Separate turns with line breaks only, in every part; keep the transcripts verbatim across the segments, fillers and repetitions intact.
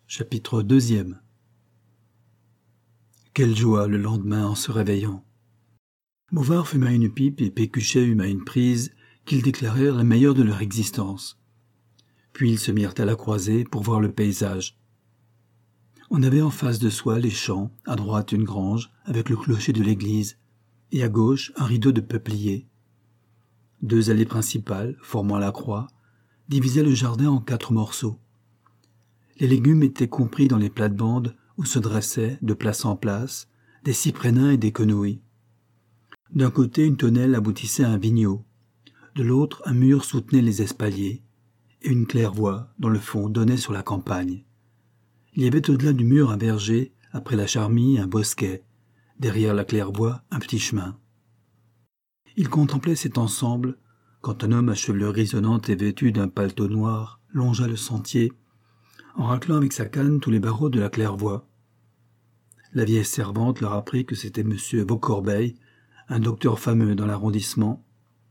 Chapitre deuxième. Quelle joie le lendemain en se réveillant. Bouvard fuma une pipe et Pécuchet huma une prise qu'ils déclarèrent la meilleure de leur existence. Puis ils se mirent à la croisée pour voir le paysage. On avait en face de soi les champs, à droite une grange avec le clocher de l'église, et à gauche un rideau de peupliers. Deux allées principales, formant la croix, divisaient le jardin en quatre morceaux. Les légumes étaient compris dans les plates-bandes où se dressaient, de place en place, des cyprès-nains et des quenouilles. D'un côté, une tonnelle aboutissait à un vigneau. De l'autre, un mur soutenait les espaliers, et une claire-voie, dans le fond, donnait sur la campagne. Il y avait au-delà du mur un verger, après la charmille, un bosquet, derrière la claire-voie, un petit chemin. Il contemplait cet ensemble, quand un homme à chevelure grisonnante et vêtu d'un paletot noir longea le sentier, en raclant avec sa canne tous les barreaux de la claire-voie. La vieille servante leur apprit que c'était monsieur Vaucorbeil, un docteur fameux dans l'arrondissement.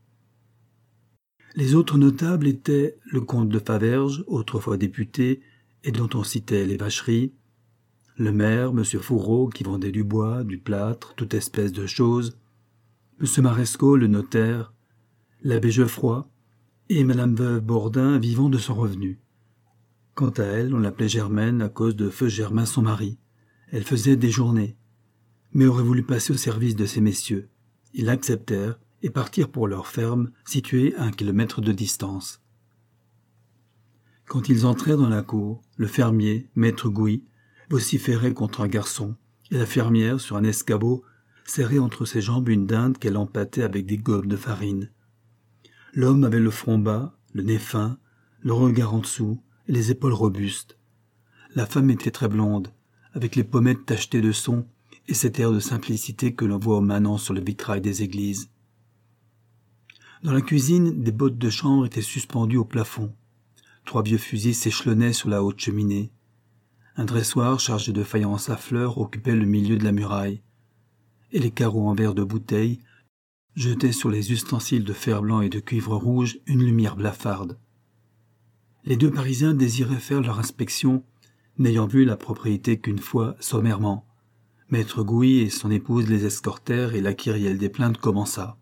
Les autres notables étaient le comte de Faverges, autrefois député, et dont on citait les vacheries, le maire, monsieur Fourreau, qui vendait du bois, du plâtre, toute espèce de choses, monsieur Marescot, le notaire, l'abbé Geoffroy, et madame veuve Bourdin, vivant de son revenu. Quant à elle, on l'appelait Germaine à cause de feu Germain son mari. Elle faisait des journées, mais aurait voulu passer au service de ces messieurs. Ils l'acceptèrent et partirent pour leur ferme, située à un kilomètre de distance. Quand ils entrèrent dans la cour, le fermier, maître Gouy, vociférait contre un garçon, et la fermière, sur un escabeau, serrait entre ses jambes une dinde qu'elle empâtait avec des gobes de farine. L'homme avait le front bas, le nez fin, le regard en dessous, et les épaules robustes. La femme était très blonde, avec les pommettes tachetées de son et cet air de simplicité que l'on voit au manant sur le vitrail des églises. Dans la cuisine, des bottes de chambre étaient suspendues au plafond. Trois vieux fusils s'échelonnaient sur la haute cheminée. Un dressoir chargé de faïence à fleurs occupait le milieu de la muraille, et les carreaux en verre de bouteille jetaient sur les ustensiles de fer blanc et de cuivre rouge une lumière blafarde. Les deux Parisiens désiraient faire leur inspection, n'ayant vu la propriété qu'une fois, sommairement. Maître Gouy et son épouse les escortèrent et la kyrielle des plaintes commença.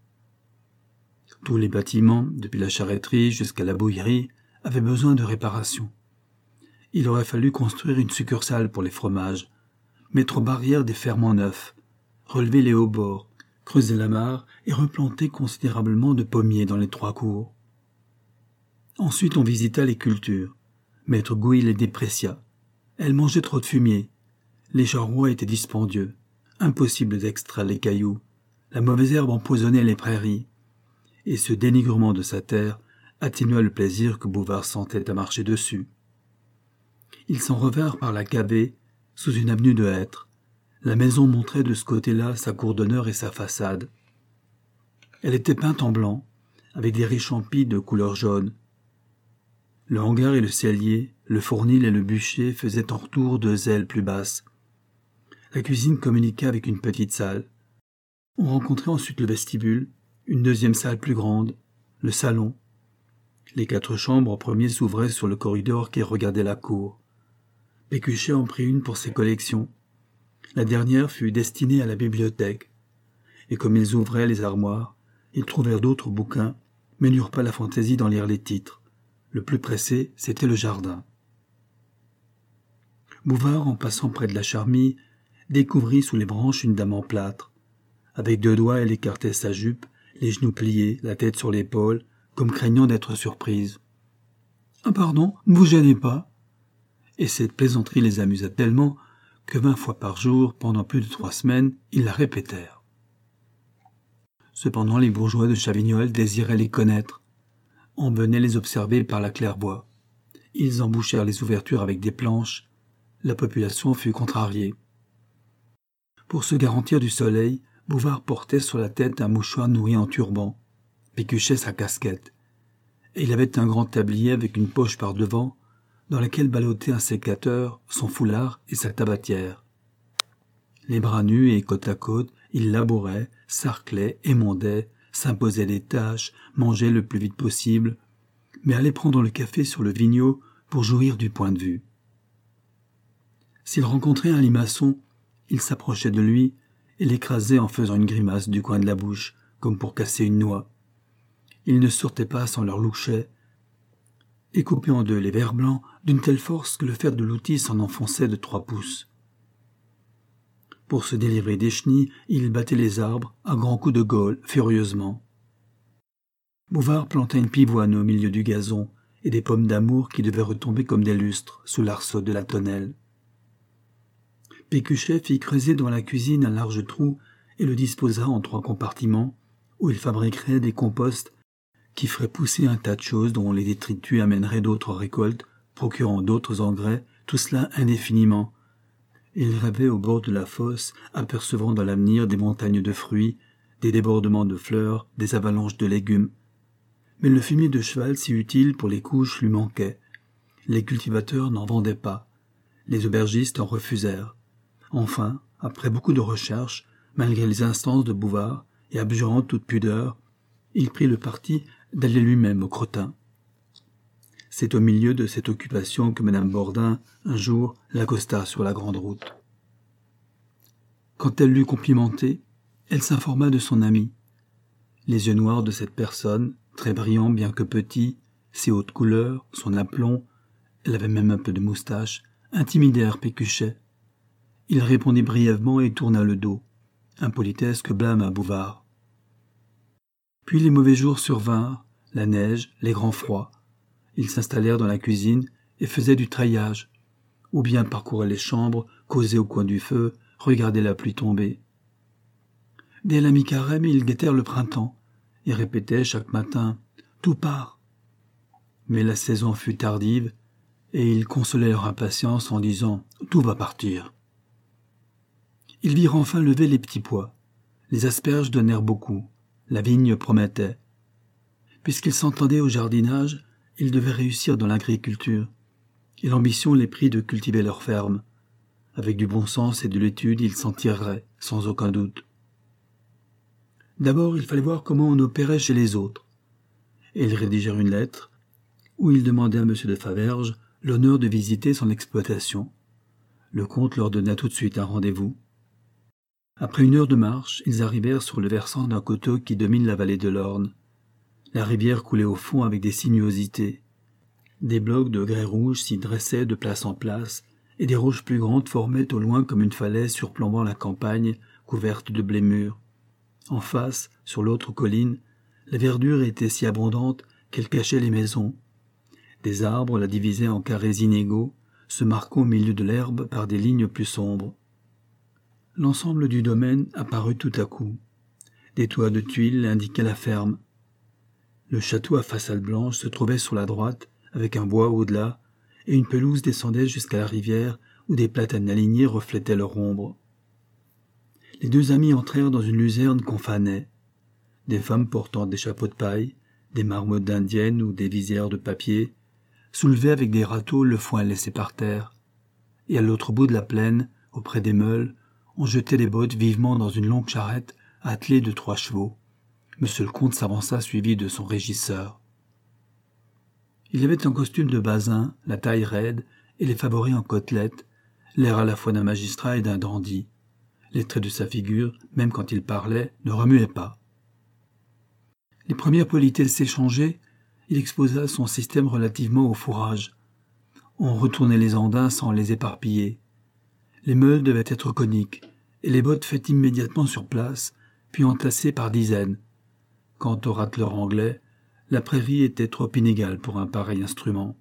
Tous les bâtiments, depuis la charretterie jusqu'à la bouillerie, avaient besoin de réparation. Il aurait fallu construire une succursale pour les fromages, mettre aux barrières des ferments neufs, relever les hauts-bords, creuser la mare et replanter considérablement de pommiers dans les trois cours. Ensuite, on visita les cultures. Maître Gouy les déprécia. Elles mangeaient trop de fumier. Les charrois étaient dispendieux. Impossible d'extraire les cailloux. La mauvaise herbe empoisonnait les prairies. Et ce dénigrement de sa terre atténua le plaisir que Bouvard sentait à marcher dessus. Ils s'en revinrent par la Cavée, sous une avenue de hêtres. La maison montrait de ce côté-là sa cour d'honneur et sa façade. Elle était peinte en blanc, avec des richampis de couleur jaune. Le hangar et le cellier, le fournil et le bûcher faisaient en retour deux ailes plus basses. La cuisine communiquait avec une petite salle. On rencontrait ensuite le vestibule, une deuxième salle plus grande, le salon. Les quatre chambres au premier s'ouvraient sur le corridor qui regardait la cour. Pécuchet en prit une pour ses collections. La dernière fut destinée à la bibliothèque. Et comme ils ouvraient les armoires, ils trouvèrent d'autres bouquins, mais n'eurent pas la fantaisie d'en lire les titres. Le plus pressé, c'était le jardin. Bouvard, en passant près de la charmille, découvrit sous les branches une dame en plâtre. Avec deux doigts, elle écartait sa jupe, les genoux pliés, la tête sur l'épaule, comme craignant d'être surprise. « Ah pardon, ne vous gênez pas !» Et cette plaisanterie les amusa tellement que vingt fois par jour, pendant plus de trois semaines, ils la répétèrent. Cependant, les bourgeois de Chavignoles désiraient les connaître. On venait les observer par la claire-voie. Ils embouchèrent les ouvertures avec des planches. La population fut contrariée. Pour se garantir du soleil, Bouvard portait sur la tête un mouchoir noué en turban, Pécuchet sa casquette, et il avait un grand tablier avec une poche par devant, dans laquelle ballottait un sécateur, son foulard et sa tabatière. Les bras nus et côte à côte, il labourait, sarclait, émondait, s'imposait des tâches, mangeait le plus vite possible, mais allait prendre le café sur le vigneau pour jouir du point de vue. S'il rencontrait un limaçon, il s'approchait de lui et l'écrasait en faisant une grimace du coin de la bouche, comme pour casser une noix. Il ne sortait pas sans leur louchet, et coupait en deux les vers blancs d'une telle force que le fer de l'outil s'en enfonçait de trois pouces. Pour se délivrer des chenilles, il battait les arbres à grands coups de gaule, furieusement. Bouvard planta une pivoine au milieu du gazon et des pommes d'amour qui devaient retomber comme des lustres sous l'arceau de la tonnelle. Pécuchet fit creuser dans la cuisine un large trou et le disposa en trois compartiments où il fabriquerait des composts qui feraient pousser un tas de choses dont les détritus amèneraient d'autres récoltes, procurant d'autres engrais, tout cela indéfiniment. Il rêvait au bord de la fosse, apercevant dans l'avenir des montagnes de fruits, des débordements de fleurs, des avalanches de légumes. Mais le fumier de cheval si utile pour les couches lui manquait. Les cultivateurs n'en vendaient pas. Les aubergistes en refusèrent. Enfin, après beaucoup de recherches, malgré les instances de Bouvard, et abjurant toute pudeur, il prit le parti d'aller lui-même au crottin. C'est au milieu de cette occupation que Madame Bordin, un jour, l'accosta sur la grande route. Quand elle l'eut complimenté, elle s'informa de son ami. Les yeux noirs de cette personne, très brillants bien que petits, ses hautes couleurs, son aplomb, elle avait même un peu de moustache, intimidèrent Pécuchet. Il répondit brièvement et tourna le dos, impolitesse que blâme à Bouvard. Puis les mauvais jours survinrent, la neige, les grands froids. Ils s'installèrent dans la cuisine et faisaient du treillage, ou bien parcouraient les chambres, causaient au coin du feu, regardaient la pluie tomber. Dès la mi-carême, ils guettèrent le printemps et répétaient chaque matin « Tout part ». Mais la saison fut tardive et ils consolaient leur impatience en disant « Tout va partir ». Ils virent enfin lever les petits pois. Les asperges donnèrent beaucoup. La vigne promettait. Puisqu'ils s'entendaient au jardinage, ils devaient réussir dans l'agriculture, et l'ambition les prit de cultiver leur ferme. Avec du bon sens et de l'étude, ils s'en tireraient, sans aucun doute. D'abord, il fallait voir comment on opérait chez les autres. Et ils rédigèrent une lettre, où ils demandaient à M. de Faverges l'honneur de visiter son exploitation. Le comte leur donna tout de suite un rendez-vous. Après une heure de marche, ils arrivèrent sur le versant d'un coteau qui domine la vallée de l'Orne. La rivière coulait au fond avec des sinuosités. Des blocs de grès rouge s'y dressaient de place en place, et des roches plus grandes formaient au loin comme une falaise surplombant la campagne, couverte de blé mûr. En face, sur l'autre colline, la verdure était si abondante qu'elle cachait les maisons. Des arbres la divisaient en carrés inégaux, se marquant au milieu de l'herbe par des lignes plus sombres. L'ensemble du domaine apparut tout à coup. Des toits de tuiles indiquaient la ferme. Le château à façade blanche se trouvait sur la droite, avec un bois au-delà, et une pelouse descendait jusqu'à la rivière où des platanes alignés reflétaient leur ombre. Les deux amis entrèrent dans une luzerne qu'on fanait. Des femmes portant des chapeaux de paille, des marmottes d'indiennes ou des visières de papier, soulevaient avec des râteaux le foin laissé par terre. Et à l'autre bout de la plaine, auprès des meules, on jetait les bottes vivement dans une longue charrette attelée de trois chevaux. Monsieur le comte s'avança suivi de son régisseur. Il avait un costume de basin, la taille raide et les favoris en côtelette, l'air à la fois d'un magistrat et d'un dandy. Les traits de sa figure, même quand il parlait, ne remuaient pas. Les premières politesses s'échangées, il exposa son système relativement au fourrage. On retournait les andins sans les éparpiller. Les meules devaient être coniques, et les bottes faites immédiatement sur place, puis entassées par dizaines. Quant au rateleur anglais, la prairie était trop inégale pour un pareil instrument.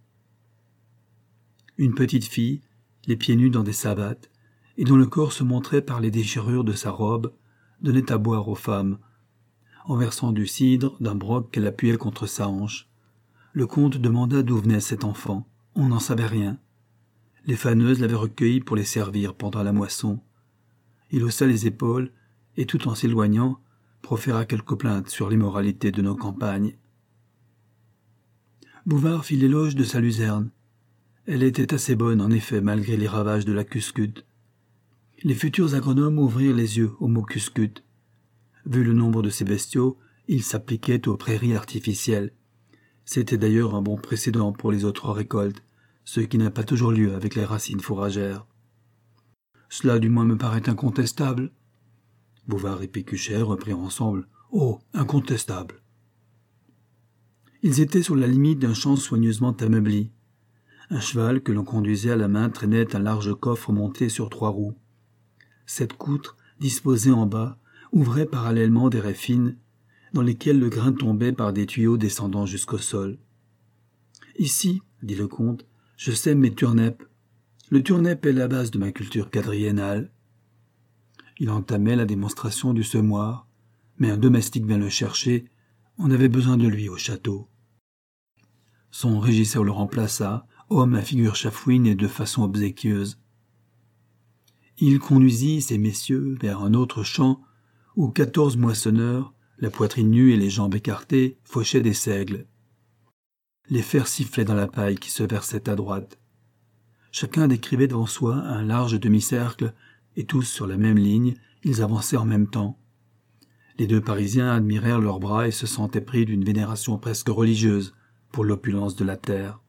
Une petite fille, les pieds nus dans des savates, et dont le corps se montrait par les déchirures de sa robe, donnait à boire aux femmes, en versant du cidre d'un broc qu'elle appuyait contre sa hanche. Le comte demanda d'où venait cet enfant. On n'en savait rien. Les faneuses l'avaient recueilli pour les servir pendant la moisson. Il haussa les épaules et, tout en s'éloignant, proféra quelques plaintes sur l'immoralité de nos campagnes. Bouvard fit l'éloge de sa luzerne. Elle était assez bonne, en effet, malgré les ravages de la cuscute. Les futurs agronomes ouvrirent les yeux au mot cuscute. Vu le nombre de ces bestiaux, ils s'appliquaient aux prairies artificielles. C'était d'ailleurs un bon précédent pour les autres récoltes, ce qui n'a pas toujours lieu avec les racines fourragères. Cela du moins me paraît incontestable. » Bouvard et Pécuchet reprirent ensemble. « Oh, incontestable !» Ils étaient sur la limite d'un champ soigneusement ameubli. Un cheval que l'on conduisait à la main traînait un large coffre monté sur trois roues. Cette coutre, disposée en bas, ouvrait parallèlement des raies fines, dans lesquelles le grain tombait par des tuyaux descendant jusqu'au sol. « Ici, dit le comte, je sème mes turneps. Le turnep est la base de ma culture quadriennale. » Il entamait la démonstration du semoir, mais un domestique vint le chercher. On avait besoin de lui au château. Son régisseur le remplaça, homme à figure chafouine et de façon obséquieuse. Il conduisit ces messieurs vers un autre champ où quatorze moissonneurs, la poitrine nue et les jambes écartées, fauchaient des seigles. Les fers sifflaient dans la paille qui se versait à droite. Chacun décrivait devant soi un large demi-cercle, et tous sur la même ligne, ils avançaient en même temps. Les deux Parisiens admirèrent leurs bras et se sentaient pris d'une vénération presque religieuse pour l'opulence de la terre.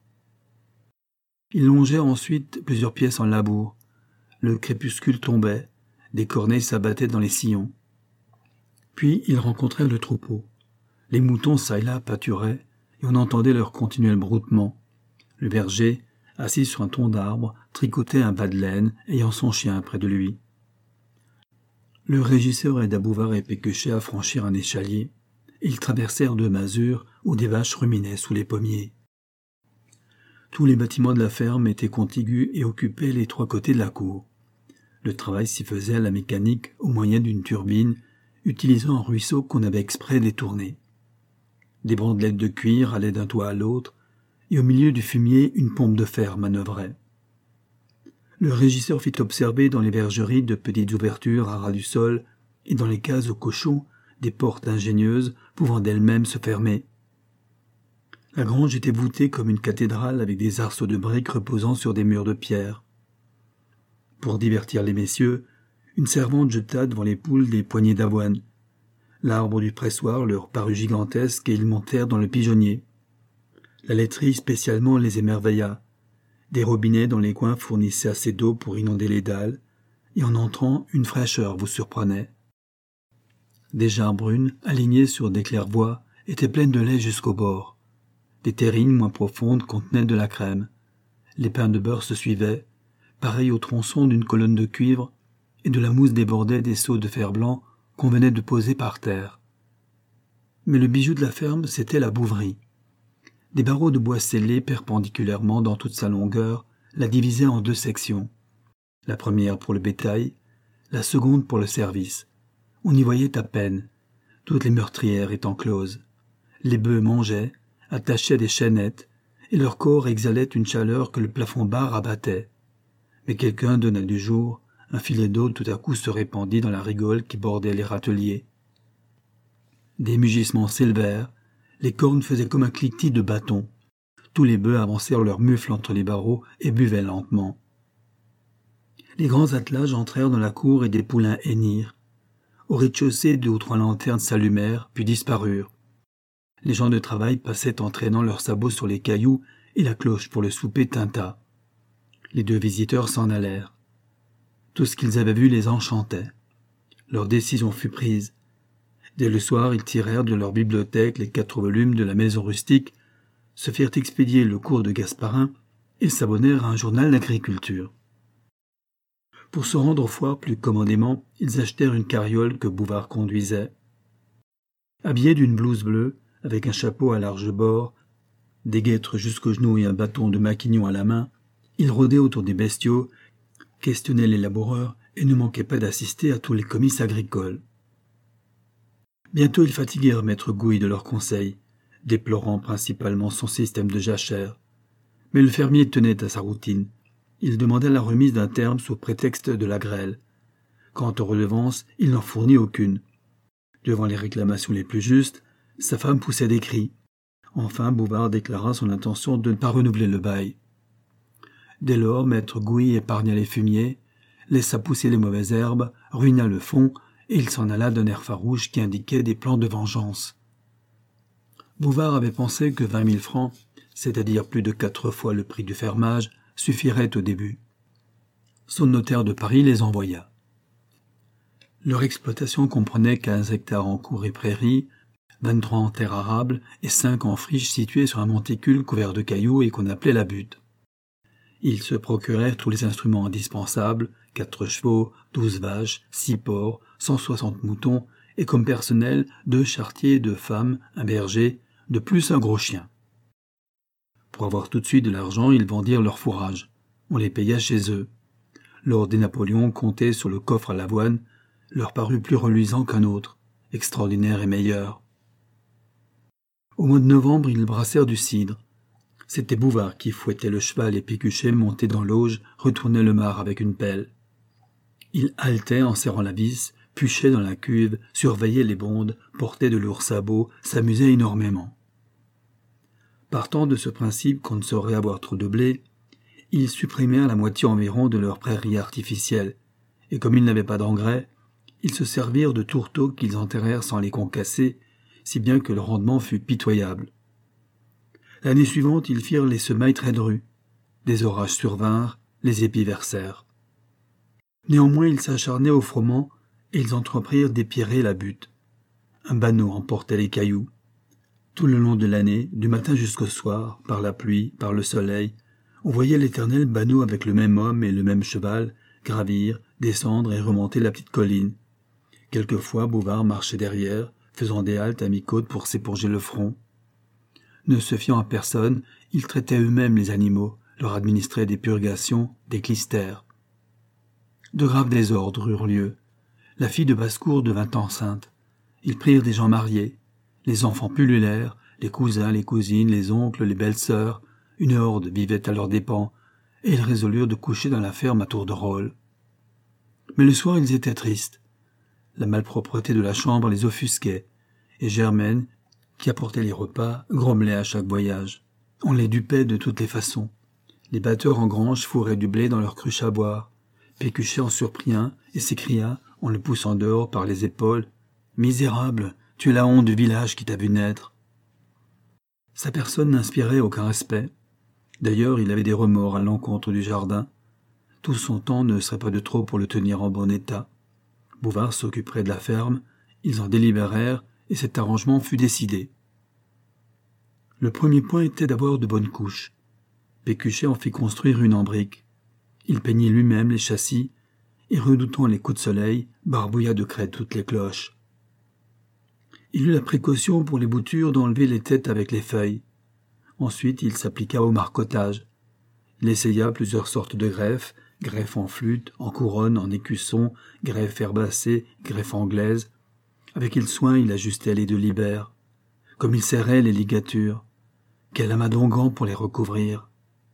Ils longèrent ensuite plusieurs pièces en labour. Le crépuscule tombait, des corneilles s'abattaient dans les sillons. Puis ils rencontrèrent le troupeau. Les moutons çà et là pâturaient, et on entendait leur continuel broutement. Le berger, assis sur un tronc d'arbre, tricotait un bas de laine, ayant son chien près de lui. Le régisseur aida Bouvard et Pécuchet à franchir un échalier. Ils traversèrent deux masures où des vaches ruminaient sous les pommiers. Tous les bâtiments de la ferme étaient contigus et occupaient les trois côtés de la cour. Le travail s'y faisait à la mécanique au moyen d'une turbine, utilisant un ruisseau qu'on avait exprès détourné. Des bandelettes de cuir allaient d'un toit à l'autre, et au milieu du fumier, une pompe de fer manœuvrait. Le régisseur fit observer dans les bergeries de petites ouvertures à ras du sol et dans les cases aux cochons des portes ingénieuses pouvant d'elles-mêmes se fermer. La grange était voûtée comme une cathédrale avec des arceaux de briques reposant sur des murs de pierre. Pour divertir les messieurs, une servante jeta devant les poules des poignées d'avoine. L'arbre du pressoir leur parut gigantesque et ils montèrent dans le pigeonnier. La laiterie spécialement les émerveilla. Des robinets dans les coins fournissaient assez d'eau pour inonder les dalles, et en entrant, une fraîcheur vous surprenait. Des jarres brunes, alignées sur des claires-voies, étaient pleines de lait jusqu'au bord. Des terrines moins profondes contenaient de la crème. Les pains de beurre se suivaient, pareils aux tronçons d'une colonne de cuivre, et de la mousse débordait des seaux de fer blanc qu'on venait de poser par terre. Mais le bijou de la ferme, c'était la bouverie. Des barreaux de bois scellés perpendiculairement dans toute sa longueur la divisaient en deux sections. La première pour le bétail, la seconde pour le service. On y voyait à peine, toutes les meurtrières étant closes. Les bœufs mangeaient, attachés à des chaînettes, et leur corps exhalait une chaleur que le plafond bas rabattait. Mais quelqu'un donna du jour, un filet d'eau tout à coup se répandit dans la rigole qui bordait les râteliers. Des mugissements s'élevèrent, les cornes faisaient comme un cliquetis de bâtons. Tous les bœufs avancèrent leurs mufles entre les barreaux et buvaient lentement. Les grands attelages entrèrent dans la cour et des poulains hennirent. Au rez-de-chaussée, deux ou trois lanternes s'allumèrent, puis disparurent. Les gens de travail passaient en traînant leurs sabots sur les cailloux et la cloche pour le souper tinta. Les deux visiteurs s'en allèrent. Tout ce qu'ils avaient vu les enchantait. Leur décision fut prise. Dès le soir, ils tirèrent de leur bibliothèque les quatre volumes de la maison rustique, se firent expédier le cours de Gasparin et s'abonnèrent à un journal d'agriculture. Pour se rendre au foire plus commodément, ils achetèrent une carriole que Bouvard conduisait. Habillé d'une blouse bleue, avec un chapeau à large bord, des guêtres jusqu'aux genoux et un bâton de maquignon à la main, il rôdait autour des bestiaux, questionnait les laboureurs et ne manquait pas d'assister à tous les comices agricoles. Bientôt ils fatiguèrent maître Gouy de leurs conseils, déplorant principalement son système de jachère. Mais le fermier tenait à sa routine. Il demanda la remise d'un terme sous prétexte de la grêle. Quant aux redevances, il n'en fournit aucune. Devant les réclamations les plus justes, sa femme poussait des cris. Enfin, Bouvard déclara son intention de ne pas renouveler le bail. Dès lors, maître Gouy épargna les fumiers, laissa pousser les mauvaises herbes, ruina le fond, et il s'en alla d'un air farouche qui indiquait des plans de vengeance. Bouvard avait pensé que vingt mille francs, c'est-à-dire plus de quatre fois le prix du fermage, suffirait au début. son notaire de Paris les envoya. Leur exploitation comprenait quinze hectares en cours et prairies, vingt-trois en terre arable et cinq en friche situées sur un monticule couvert de cailloux et qu'on appelait la butte. Ils se procurèrent tous les instruments indispensables, quatre chevaux, douze vaches, six porcs, cent soixante moutons, et comme personnel, deux charretiers, deux femmes, un berger, de plus un gros chien. Pour avoir tout de suite de l'argent, ils vendirent leur fourrage. On les paya chez eux. L'or des Napoléons compté sur le coffre à l'avoine leur parut plus reluisant qu'un autre, extraordinaire et meilleur. Au mois de novembre, ils brassèrent du cidre. C'était Bouvard qui fouettait le cheval et Pécuchet, monté dans l'auge, retournait le marc avec une pelle. Il haletait en serrant la vis, puchait dans la cuve, surveillait les bondes, portait de lourds sabots, s'amusait énormément. Partant de ce principe qu'on ne saurait avoir trop de blé, ils supprimèrent la moitié environ de leurs prairies artificielles, et comme ils n'avaient pas d'engrais, ils se servirent de tourteaux qu'ils enterrèrent sans les concasser, si bien que le rendement fut pitoyable. L'année suivante, ils firent les semailles très drues. Des orages survinrent, les épis versèrent. Néanmoins, ils s'acharnaient au froment et ils entreprirent d'épirer la butte. Un banneau emportait les cailloux. Tout le long de l'année, du matin jusqu'au soir, par la pluie, par le soleil, on voyait l'éternel banneau avec le même homme et le même cheval gravir, descendre et remonter la petite colline. Quelquefois, Bouvard marchait derrière, faisant des haltes à mi-côte pour s'éponger le front. Ne se fiant à personne, ils traitaient eux-mêmes les animaux, leur administraient des purgations, des clistères. De graves désordres eurent lieu. La fille de basse-cour devint enceinte. Ils prirent des gens mariés. Les enfants pullulèrent, les cousins, les cousines, les oncles, les belles-sœurs. Une horde vivait à leurs dépens, et ils résolurent de coucher dans la ferme à tour de rôle. Mais le soir, ils étaient tristes. La malpropreté de la chambre les offusquait, et Germaine, qui apportait les repas, grommelait à chaque voyage. On les dupait de toutes les façons. Les batteurs en grange fourraient du blé dans leurs cruches à boire. Pécuchet en surprit un et s'écria, en le poussant dehors par les épaules, « Misérable, tu es la honte du village qui t'a vu naître. » Sa personne n'inspirait aucun respect. D'ailleurs, il avait des remords à l'encontre du jardin. Tout son temps ne serait pas de trop pour le tenir en bon état. Bouvard s'occuperait de la ferme, ils en délibérèrent, et cet arrangement fut décidé. Le premier point était d'avoir de bonnes couches. Pécuchet en fit construire une en briques. Il peignit lui-même les châssis, et redoutant les coups de soleil, barbouilla de craie toutes les cloches. Il eut la précaution pour les boutures d'enlever les têtes avec les feuilles. Ensuite, il s'appliqua au marcotage. Il essaya plusieurs sortes de greffes, greffe en flûte, en couronne, en écusson, greffe herbacée, greffe anglaise. Avec quel soin il ajustait les deux libères. Comme il serrait les ligatures. Quel amadon grand pour les recouvrir.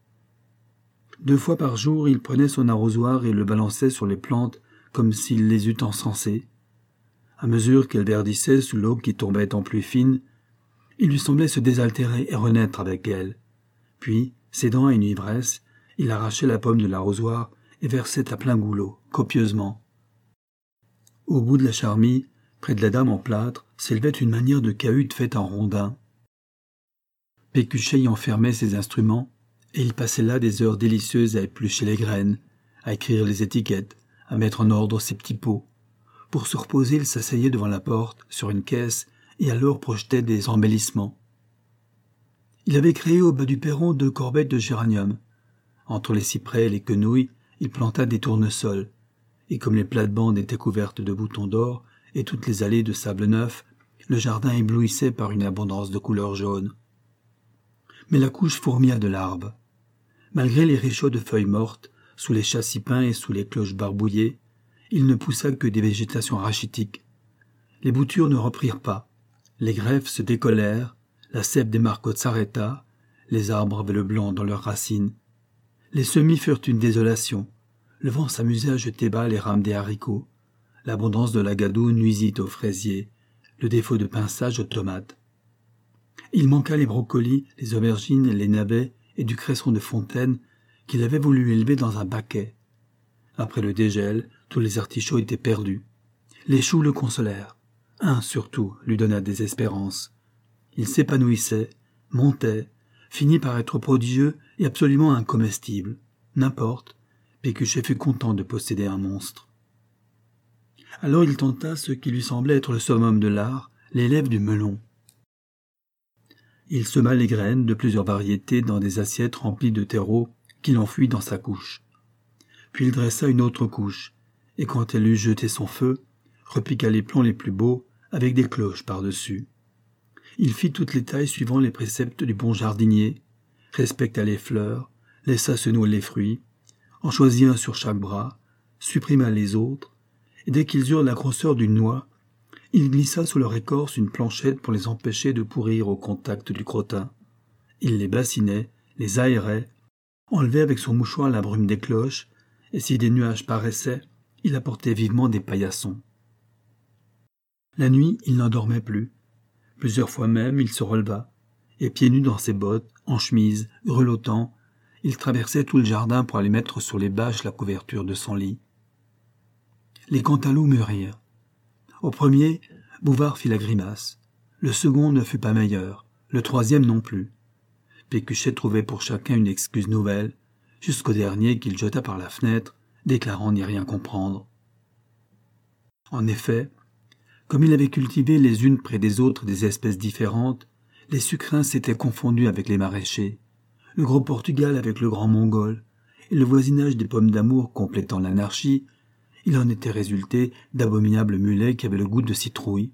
Deux fois par jour, il prenait son arrosoir et le balançait sur les plantes comme s'il les eût encensées. À mesure qu'elles verdissaient sous l'eau qui tombait en pluie fine, il lui semblait se désaltérer et renaître avec elles. Puis, cédant à une ivresse, il arrachait la pomme de l'arrosoir et versait à plein goulot, copieusement. Au bout de la charmille, près de la dame en plâtre, s'élevait une manière de cahute faite en rondin. Pécuchet y enfermait ses instruments, et il passait là des heures délicieuses à éplucher les graines, à écrire les étiquettes, à mettre en ordre ses petits pots. Pour se reposer, il s'asseyait devant la porte, sur une caisse, et alors projetait des embellissements. Il avait créé au bas du perron deux corbeilles de géranium. Entre les cyprès et les quenouilles, il planta des tournesols, et comme les plates-bandes étaient couvertes de boutons d'or et toutes les allées de sable neuf, le jardin éblouissait par une abondance de couleurs jaunes. Mais la couche fourmilla de larves. Malgré les réchauds de feuilles mortes, sous les châssis peints et sous les cloches barbouillées, il ne poussa que des végétations rachitiques. Les boutures ne reprirent pas. Les greffes se décollèrent, la cèpe des marcottes s'arrêta, les arbres avaient le blanc dans leurs racines. Les semis furent une désolation. Le vent s'amusait à jeter bas les rames des haricots. L'abondance de la gadoue nuisit aux fraisiers, le défaut de pinçage aux tomates. Il manqua les brocolis, les aubergines, les navets et du cresson de fontaine qu'il avait voulu élever dans un baquet. Après le dégel, tous les artichauts étaient perdus. Les choux le consolèrent. Un, surtout, lui donna des espérances. Il s'épanouissait, montait, finit par être prodigieux et absolument incomestible. N'importe. Pécuchet fut content de posséder un monstre. Alors il tenta ce qui lui semblait être le summum de l'art, l'élève du melon. Il sema les graines de plusieurs variétés dans des assiettes remplies de terreau qu'il enfouit dans sa couche. Puis il dressa une autre couche, et quand elle eut jeté son feu, repiqua les plombs les plus beaux avec des cloches par-dessus. Il fit toutes les tailles suivant les préceptes du bon jardinier, respecta les fleurs, laissa se nouer les fruits, en choisit un sur chaque bras, supprima les autres, et dès qu'ils eurent la grosseur d'une noix, il glissa sous leur écorce une planchette pour les empêcher de pourrir au contact du crottin. Il les bassinait, les aérait, enlevait avec son mouchoir la brume des cloches, et si des nuages paraissaient, il apportait vivement des paillassons. La nuit, il n'en dormait plus. Plusieurs fois même, il se releva, et pieds nus dans ses bottes, en chemise, grelottant, il traversait tout le jardin pour aller mettre sur les bâches la couverture de son lit. Les cantaloups mûrirent. Au premier, Bouvard fit la grimace. Le second ne fut pas meilleur, le troisième non plus. Pécuchet trouvait pour chacun une excuse nouvelle, jusqu'au dernier qu'il jeta par la fenêtre, déclarant n'y rien comprendre. En effet, comme il avait cultivé les unes près des autres des espèces différentes, les sucrins s'étaient confondus avec les maraîchers, le gros Portugal avec le grand Mongol, et le voisinage des pommes d'amour complétant l'anarchie, il en était résulté d'abominables mulets qui avaient le goût de citrouille.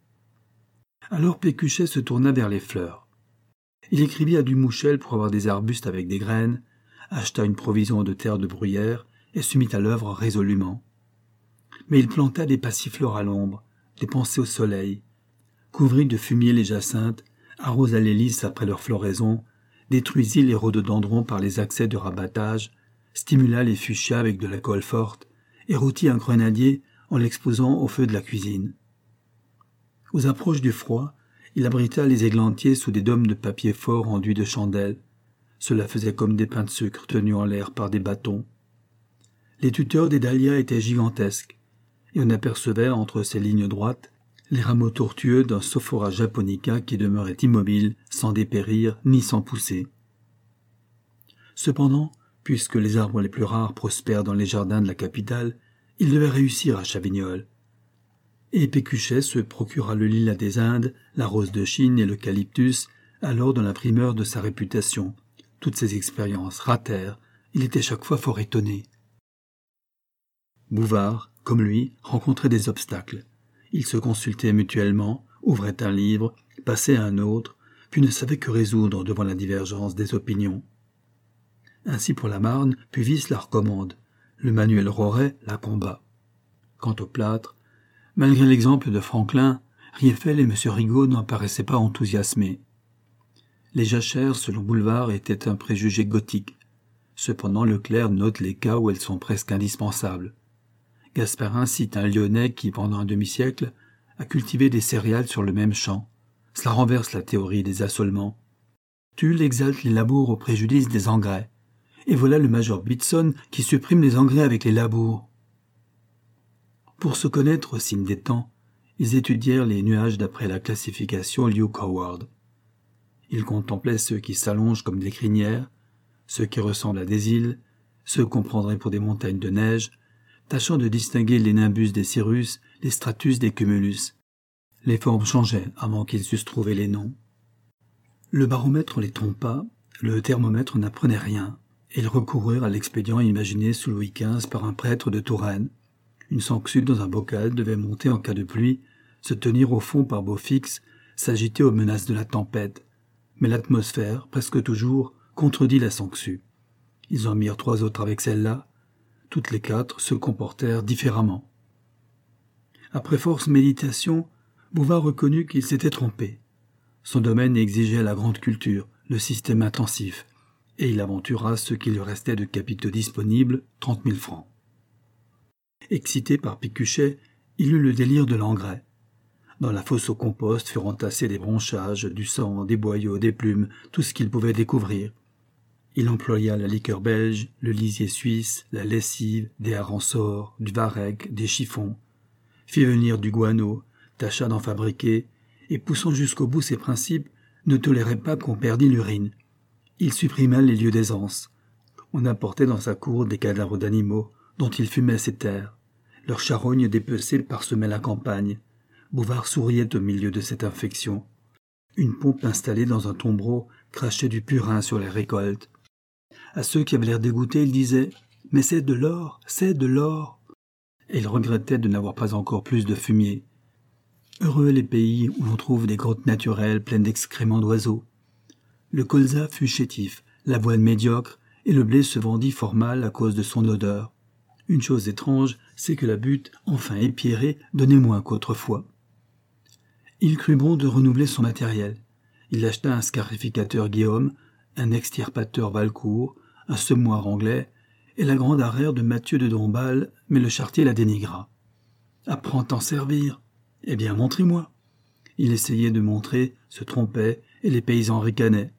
Alors Pécuchet se tourna vers les fleurs. Il écrivit à Dumouchel pour avoir des arbustes avec des graines, acheta une provision de terre de bruyère et se mit à l'œuvre résolument. Mais il planta des passiflores à l'ombre, des pensées au soleil, couvrit de fumier les jacinthes, arrosa les lys après leur floraison, détruisit les rhododendrons par les accès de rabattage, stimula les fuchsias avec de la colle forte, et rôtit un grenadier en l'exposant au feu de la cuisine. Aux approches du froid, il abrita les églantiers sous des dômes de papier fort enduits de chandelles. Cela faisait comme des pains de sucre tenus en l'air par des bâtons. Les tuteurs des dahlias étaient gigantesques, et on apercevait entre ces lignes droites les rameaux tortueux d'un Sophora japonica qui demeurait immobile, sans dépérir ni sans pousser. Cependant, puisque les arbres les plus rares prospèrent dans les jardins de la capitale, il devait réussir à Chavignoles. Et Pécuchet se procura le lilas des Indes, la rose de Chine et l'eucalyptus, alors dans la primeur de sa réputation. Toutes ces expériences ratèrent, il était chaque fois fort étonné. Bouvard, comme lui, rencontrait des obstacles. Ils se consultaient mutuellement, ouvraient un livre, passaient à un autre, puis ne savaient que résoudre devant la divergence des opinions. Ainsi pour la Marne, Puvis la recommande, le manuel Roret la combat. Quant au plâtre, malgré l'exemple de Franklin, Rieffel et M. Rigaud n'en paraissaient pas enthousiasmés. Les jachères, selon Boulevard, étaient un préjugé gothique. Cependant, Leclerc note les cas où elles sont presque indispensables. Gasparin cite un Lyonnais qui, pendant un demi-siècle, a cultivé des céréales sur le même champ. Cela renverse la théorie des assolements. Tulle exalte les labours au préjudice des engrais. Et voilà le major Bitson qui supprime les engrais avec les labours. Pour se connaître au signe des temps, ils étudièrent les nuages d'après la classification Liu-Coward. Ils contemplaient ceux qui s'allongent comme des crinières, ceux qui ressemblent à des îles, ceux qu'on prendrait pour des montagnes de neige, tâchant de distinguer les nimbus des cirrus, les stratus des cumulus. Les formes changeaient avant qu'ils eussent trouvé les noms. Le baromètre les trompa, le thermomètre n'apprenait rien, et ils recoururent à l'expédient imaginé sous Louis quinze par un prêtre de Touraine. Une sangsue dans un bocal devait monter en cas de pluie, se tenir au fond par beau fixe, s'agiter aux menaces de la tempête. Mais l'atmosphère, presque toujours, contredit la sangsue. Ils en mirent trois autres avec celle-là. Toutes les quatre se comportèrent différemment. Après force méditation, Bouvard reconnut qu'il s'était trompé. Son domaine exigeait la grande culture, le système intensif, et il aventura ce qu'il lui restait de capitaux disponibles, trente mille francs. Excité par Pécuchet, il eut le délire de l'engrais. Dans la fosse au compost furent entassés des bronchages, du sang, des boyaux, des plumes, tout ce qu'il pouvait découvrir. Il employa la liqueur belge, le lisier suisse, la lessive, des harensorts, du varech, des chiffons, fit venir du guano, tâcha d'en fabriquer, et poussant jusqu'au bout ses principes, ne tolérait pas qu'on perdît l'urine. Il supprima les lieux d'aisance. On apportait dans sa cour des cadavres d'animaux dont il fumait ses terres. Leurs charognes dépecées parsemaient la campagne. Bouvard souriait au milieu de cette infection. Une pompe installée dans un tombereau crachait du purin sur les récoltes. À ceux qui avaient l'air dégoûtés, il disait « Mais c'est de l'or, c'est de l'or !» Et il regrettait de n'avoir pas encore plus de fumier. Heureux les pays où l'on trouve des grottes naturelles pleines d'excréments d'oiseaux. Le colza fut chétif, l'avoine médiocre, et le blé se vendit fort mal à cause de son odeur. Une chose étrange, c'est que la butte, enfin épierrée, donnait moins qu'autrefois. Il crut bon de renouveler son matériel. Il acheta un scarificateur Guillaume, un extirpateur Valcourt, un semoir anglais, et la grande arrière de Mathieu de Dombasle, mais le charretier la dénigra. « Apprends t'en servir. Eh bien, montrez-moi. » Il essayait de montrer, se trompait, et les paysans ricanaient.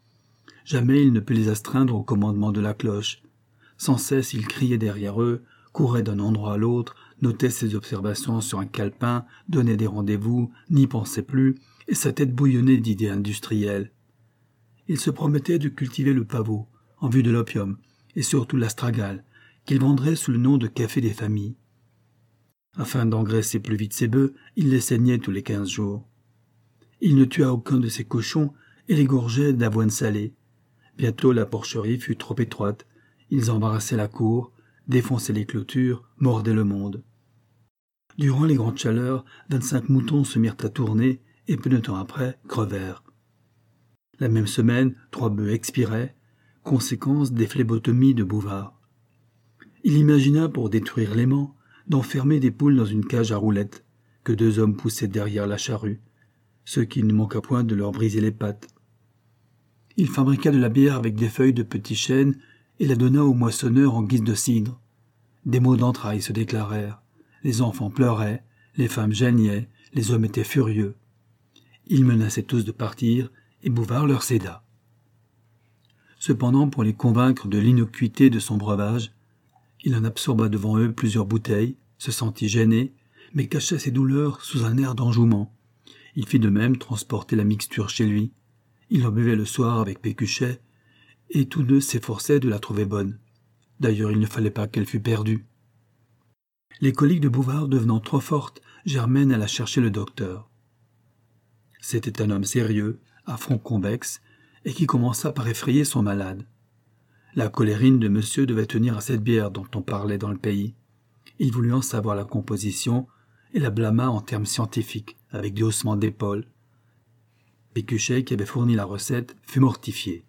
Jamais il ne put les astreindre au commandement de la cloche. Sans cesse, il criait derrière eux, courait d'un endroit à l'autre, notait ses observations sur un calepin, donnait des rendez-vous, n'y pensait plus, et sa tête bouillonnait d'idées industrielles. Il se promettait de cultiver le pavot, en vue de l'opium, et surtout l'astragale, qu'il vendrait sous le nom de café des familles. Afin d'engraisser plus vite ses bœufs, il les saignait tous les quinze jours. Il ne tua aucun de ses cochons et les gorgeait d'avoine salée. Bientôt la porcherie fut trop étroite. Ils embarrassaient la cour, défonçaient les clôtures, mordaient le monde. Durant les grandes chaleurs, vingt-cinq moutons se mirent à tourner et peu de temps après crevèrent. La même semaine, trois bœufs expiraient, conséquence des phlébotomies de Bouvard. Il imagina, pour détruire l'aimant, d'enfermer des poules dans une cage à roulettes, que deux hommes poussaient derrière la charrue, ce qui ne manqua point de leur briser les pattes. Il fabriqua de la bière avec des feuilles de petit chêne et la donna aux moissonneurs en guise de cidre. Des maux d'entrailles se déclarèrent, les enfants pleuraient, les femmes geignaient, les hommes étaient furieux. Ils menaçaient tous de partir, et Bouvard leur céda. Cependant, pour les convaincre de l'innocuité de son breuvage, il en absorba devant eux plusieurs bouteilles, se sentit gêné, mais cacha ses douleurs sous un air d'enjouement. Il fit de même transporter la mixture chez lui. Il en buvait le soir avec Pécuchet, et tous deux s'efforçaient de la trouver bonne. D'ailleurs, il ne fallait pas qu'elle fût perdue. Les coliques de Bouvard devenant trop fortes, Germaine alla chercher le docteur. C'était un homme sérieux, à front convexe, et qui commença par effrayer son malade. La colérine de monsieur devait tenir à cette bière dont on parlait dans le pays. Il voulut en savoir la composition et la blâma en termes scientifiques, avec des haussements d'épaules. Pécuchet, qui avait fourni la recette, fut mortifié.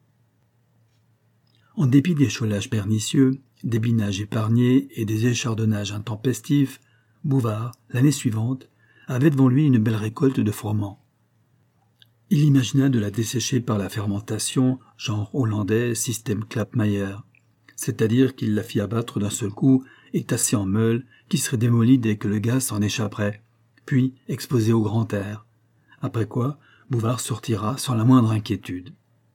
En dépit des écholages pernicieux, des binages épargnés et des échardonnages intempestifs, Bouvard, l'année suivante, avait devant lui une belle récolte de froment. Il imagina de la dessécher par la fermentation, genre hollandais, système Klappmeier, c'est-à-dire qu'il la fit abattre d'un seul coup et tasser en meule qui serait démolie dès que le gaz s'en échapperait, puis exposé au grand air, après quoi Bouvard sortira sans la moindre inquiétude.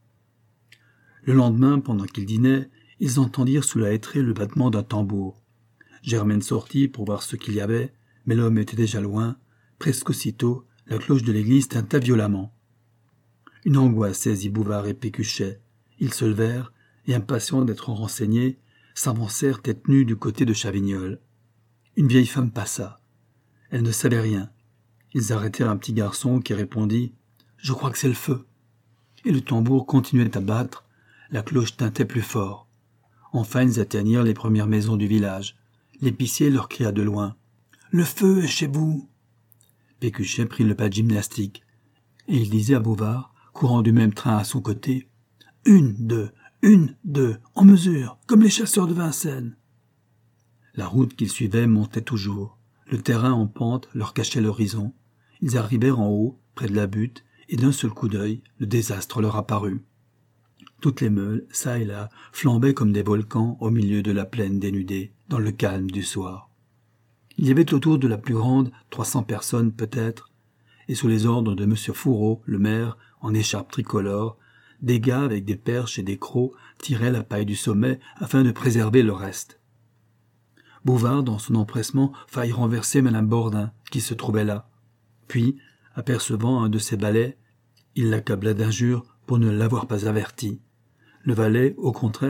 Le lendemain, pendant qu'ils dînaient, ils entendirent sous la hêtraie le battement d'un tambour. Germaine sortit pour voir ce qu'il y avait, mais l'homme était déjà loin. Presque aussitôt, la cloche de l'église tinta violemment. Une angoisse saisit Bouvard et Pécuchet. Ils se levèrent, et impatients d'être renseignés, s'avancèrent tête nue du côté de Chavignol. Une vieille femme passa. Elle ne savait rien. Ils arrêtèrent un petit garçon qui répondit « Je crois que c'est le feu ». Et le tambour continuait à battre, la cloche tintait plus fort. Enfin ils atteignirent les premières maisons du village. L'épicier leur cria de loin « Le feu est chez vous !» Pécuchet prit le pas de gymnastique, et il disait à Bouvard, courant du même train à son côté « Une, deux, une, deux, en mesure, comme les chasseurs de Vincennes !» La route qu'ils suivaient montait toujours. Le terrain en pente leur cachait l'horizon. Ils arrivèrent en haut, près de la butte, et d'un seul coup d'œil, le désastre leur apparut. Toutes les meules, çà et là, flambaient comme des volcans au milieu de la plaine dénudée, dans le calme du soir. Il y avait autour de la plus grande trois cents personnes peut-être, et sous les ordres de monsieur Fourreau, le maire, en écharpe tricolore, des gars avec des perches et des crocs tiraient la paille du sommet afin de préserver le reste. Bouvard, dans son empressement, faillit renverser madame Bordin, qui se trouvait là. Puis, apercevant un de ses valets, il l'accabla d'injures pour ne l'avoir pas averti. Le valet, au contraire,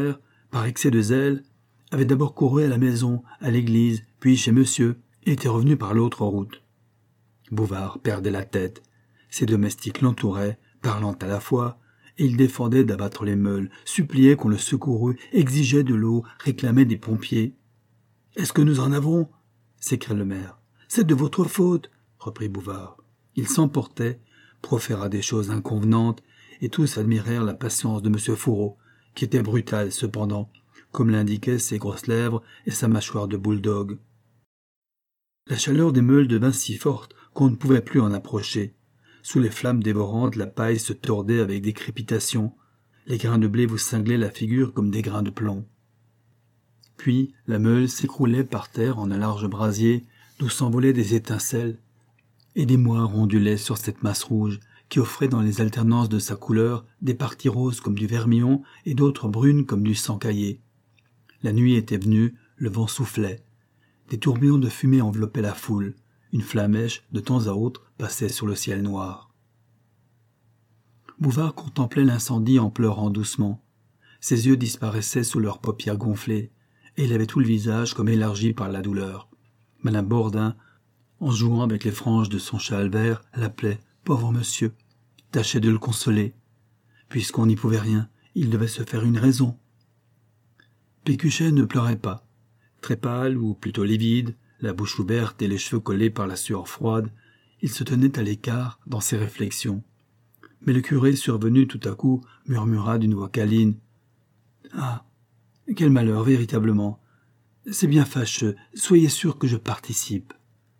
par excès de zèle, avait d'abord couru à la maison, à l'église, puis chez monsieur, et était revenu par l'autre route. Bouvard perdait la tête. Ses domestiques l'entouraient, parlant à la fois, et il défendait d'abattre les meules, suppliait qu'on le secourût, exigeait de l'eau, réclamait des pompiers. « Est-ce que nous en avons ?» s'écria le maire. « C'est de votre faute !» reprit Bouvard. Il s'emportait, proféra des choses inconvenantes, et tous admirèrent la patience de M. Fourreau, qui était brutal cependant, comme l'indiquaient ses grosses lèvres et sa mâchoire de bouledogue. La chaleur des meules devint si forte qu'on ne pouvait plus en approcher. Sous les flammes dévorantes, la paille se tordait avec des crépitations. Les grains de blé vous cinglaient la figure comme des grains de plomb. Puis la meule s'écroulait par terre en un large brasier, d'où s'envolaient des étincelles, et des moires ondulaient sur cette masse rouge, qui offrait dans les alternances de sa couleur des parties roses comme du vermillon et d'autres brunes comme du sang caillé. La nuit était venue, le vent soufflait. Des tourbillons de fumée enveloppaient la foule. Une flamèche, de temps à autre, passait sur le ciel noir. Bouvard contemplait l'incendie en pleurant doucement. Ses yeux disparaissaient sous leurs paupières gonflées, et il avait tout le visage comme élargi par la douleur. Madame Bourdin, en jouant avec les franges de son châle vert, l'appelait « Pauvre monsieur !» tâchait de le consoler. Puisqu'on n'y pouvait rien, il devait se faire une raison. Pécuchet ne pleurait pas. Très pâle, ou plutôt livide, la bouche ouverte et les cheveux collés par la sueur froide, il se tenait à l'écart dans ses réflexions. Mais le curé, survenu tout à coup, murmura d'une voix câline. « Ah, quel malheur, véritablement. C'est bien fâcheux, soyez sûr que je participe. »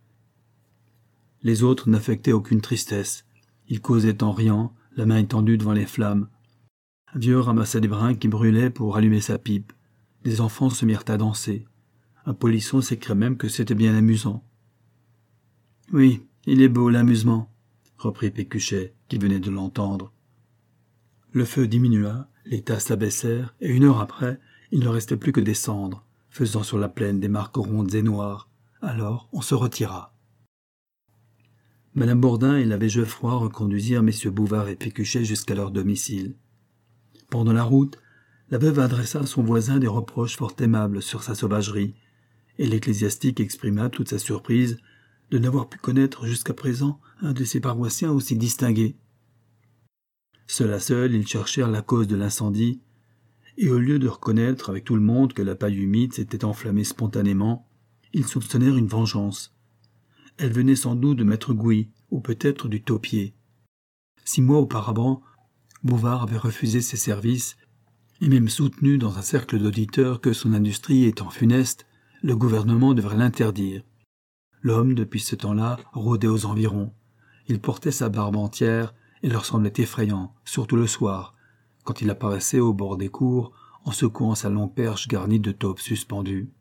Les autres n'affectaient aucune tristesse. Ils causaient en riant, la main étendue devant les flammes. Un vieux ramassa des brins qui brûlaient pour allumer sa pipe. Des enfants se mirent à danser. Un polisson s'écria même que c'était bien amusant. « Oui, il est beau, l'amusement, » reprit Pécuchet, qui venait de l'entendre. Le feu diminua, les tasses s'abaissèrent, et une heure après, il ne restait plus que des cendres, faisant sur la plaine des marques rondes et noires. Alors on se retira. Madame Bourdin et l'abbé Geoffroy reconduisirent messieurs Bouvard et Pécuchet jusqu'à leur domicile. Pendant la route, la veuve adressa à son voisin des reproches fort aimables sur sa sauvagerie, et l'ecclésiastique exprima toute sa surprise de n'avoir pu connaître jusqu'à présent un de ses paroissiens aussi distingué. Seuls à seuls, ils cherchèrent la cause de l'incendie, et au lieu de reconnaître avec tout le monde que la paille humide s'était enflammée spontanément, ils soupçonnèrent une vengeance. Elle venait sans doute de maître Gouy, ou peut-être du taupier. Six mois auparavant, Bouvard avait refusé ses services, et même soutenu dans un cercle d'auditeurs que son industrie étant funeste, le gouvernement devrait l'interdire. L'homme, depuis ce temps-là, rôdait aux environs. Il portait sa barbe entière et leur semblait effrayant, surtout le soir, quand il apparaissait au bord des cours en secouant sa longue perche garnie de taupes suspendues.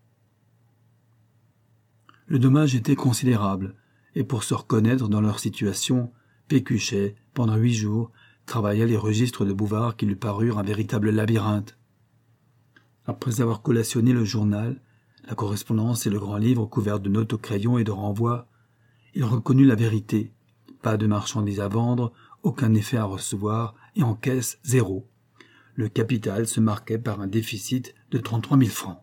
Le dommage était considérable, et pour se reconnaître dans leur situation, Pécuchet, pendant huit jours, travailla les registres de Bouvard qui lui parurent un véritable labyrinthe. Après avoir collationné le journal, la correspondance et le grand livre couvert de notes au crayon et de renvois, il reconnut la vérité. Pas de marchandises à vendre, aucun effet à recevoir, et en caisse, zéro. Le capital se marquait par un déficit de trente-trois mille francs.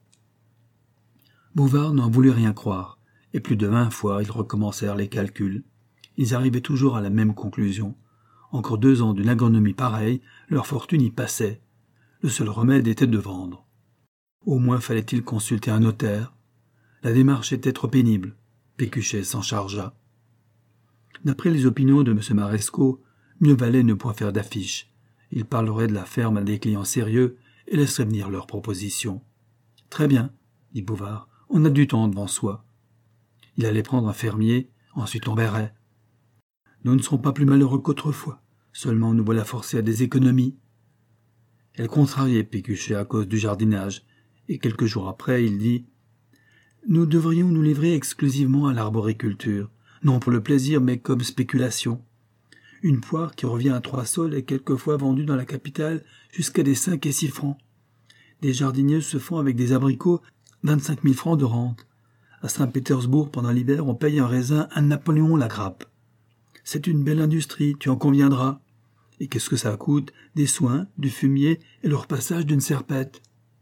Bouvard n'en voulut rien croire, et plus de vingt fois ils recommencèrent les calculs. Ils arrivaient toujours à la même conclusion. Encore deux ans d'une agronomie pareille, leur fortune y passait. Le seul remède était de vendre. Au moins fallait-il consulter un notaire. La démarche était trop pénible. Pécuchet s'en chargea. D'après les opinions de M. Marescot, mieux valait ne point faire d'affiche. Il parlerait de la ferme à des clients sérieux et laisserait venir leurs propositions. « Très bien, » dit Bouvard, « on a du temps devant soi. » Il allait prendre un fermier, ensuite on verrait. Nous ne serons pas plus malheureux qu'autrefois, seulement nous voilà forcés à des économies. Elle contrariait Pécuchet à cause du jardinage, et quelques jours après, il dit « Nous devrions nous livrer exclusivement à l'arboriculture, non pour le plaisir, mais comme spéculation. Une poire qui revient à trois sols est quelquefois vendue dans la capitale jusqu'à des cinq et six francs. Des jardiniers se font avec des abricots vingt-cinq mille francs de rente. À Saint-Pétersbourg, pendant l'hiver, on paye un raisin à Napoléon la grappe. C'est une belle industrie, tu en conviendras. Et qu'est-ce que ça coûte? Des soins, du fumier et le repassage d'une serpette.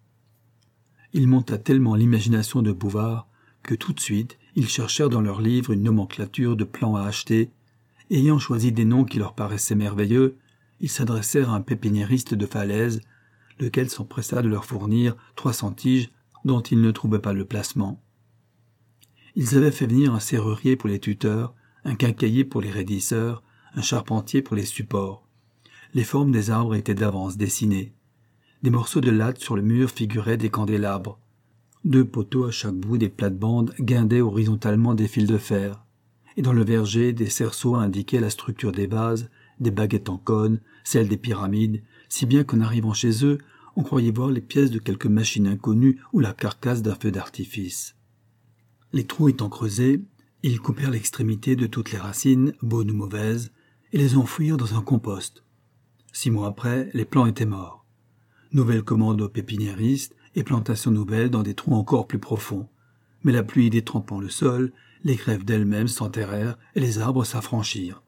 Il monta tellement l'imagination de Bouvard que tout de suite, ils cherchèrent dans leurs livres une nomenclature de plants à acheter, et ayant choisi des noms qui leur paraissaient merveilleux, ils s'adressèrent à un pépiniériste de Falaise, lequel s'empressa de leur fournir trois cents tiges dont ils ne trouvaient pas le placement. Ils avaient fait venir un serrurier pour les tuteurs, un quincaillier pour les raidisseurs, un charpentier pour les supports. Les formes des arbres étaient d'avance dessinées. Des morceaux de latte sur le mur figuraient des candélabres. Deux poteaux à chaque bout des plates-bandes guindaient horizontalement des fils de fer. Et dans le verger, des cerceaux indiquaient la structure des vases, des baguettes en cône, celle des pyramides, si bien qu'en arrivant chez eux, on croyait voir les pièces de quelque machine inconnue ou la carcasse d'un feu d'artifice. Les trous étant creusés, ils coupèrent l'extrémité de toutes les racines, bonnes ou mauvaises, et les enfouirent dans un compost. Six mois après, les plants étaient morts. Nouvelle commande aux pépiniéristes et plantation nouvelle dans des trous encore plus profonds. Mais la pluie détrempant le sol, les grèves d'elles-mêmes s'enterrèrent et les arbres s'affranchirent.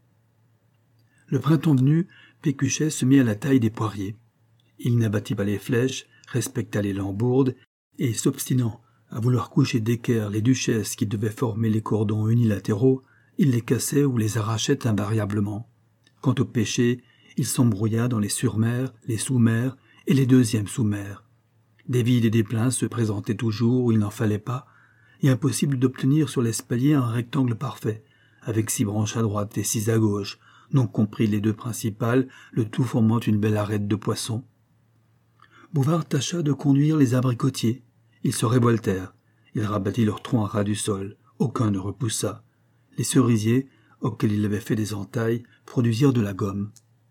Le printemps venu, Pécuchet se mit à la taille des poiriers. Il n'abattit pas les flèches, respecta les lambourdes, et s'obstinant à vouloir coucher d'équerre les duchesses qui devaient former les cordons unilatéraux, il les cassait ou les arrachait invariablement. Quant au pêcher, il s'embrouilla dans les surmers, les sous-mers et les deuxièmes sous-mers. Des vides et des pleins se présentaient toujours où il n'en fallait pas, et impossible d'obtenir sur l'espalier un rectangle parfait, avec six branches à droite et six à gauche, non compris les deux principales, le tout formant une belle arête de poisson. Bouvard tâcha de conduire les abricotiers. Ils se révoltèrent. Il rabattit leurs troncs à ras du sol. Aucun ne repoussa. Les cerisiers, auxquels il avait fait des entailles, produisirent de la gomme.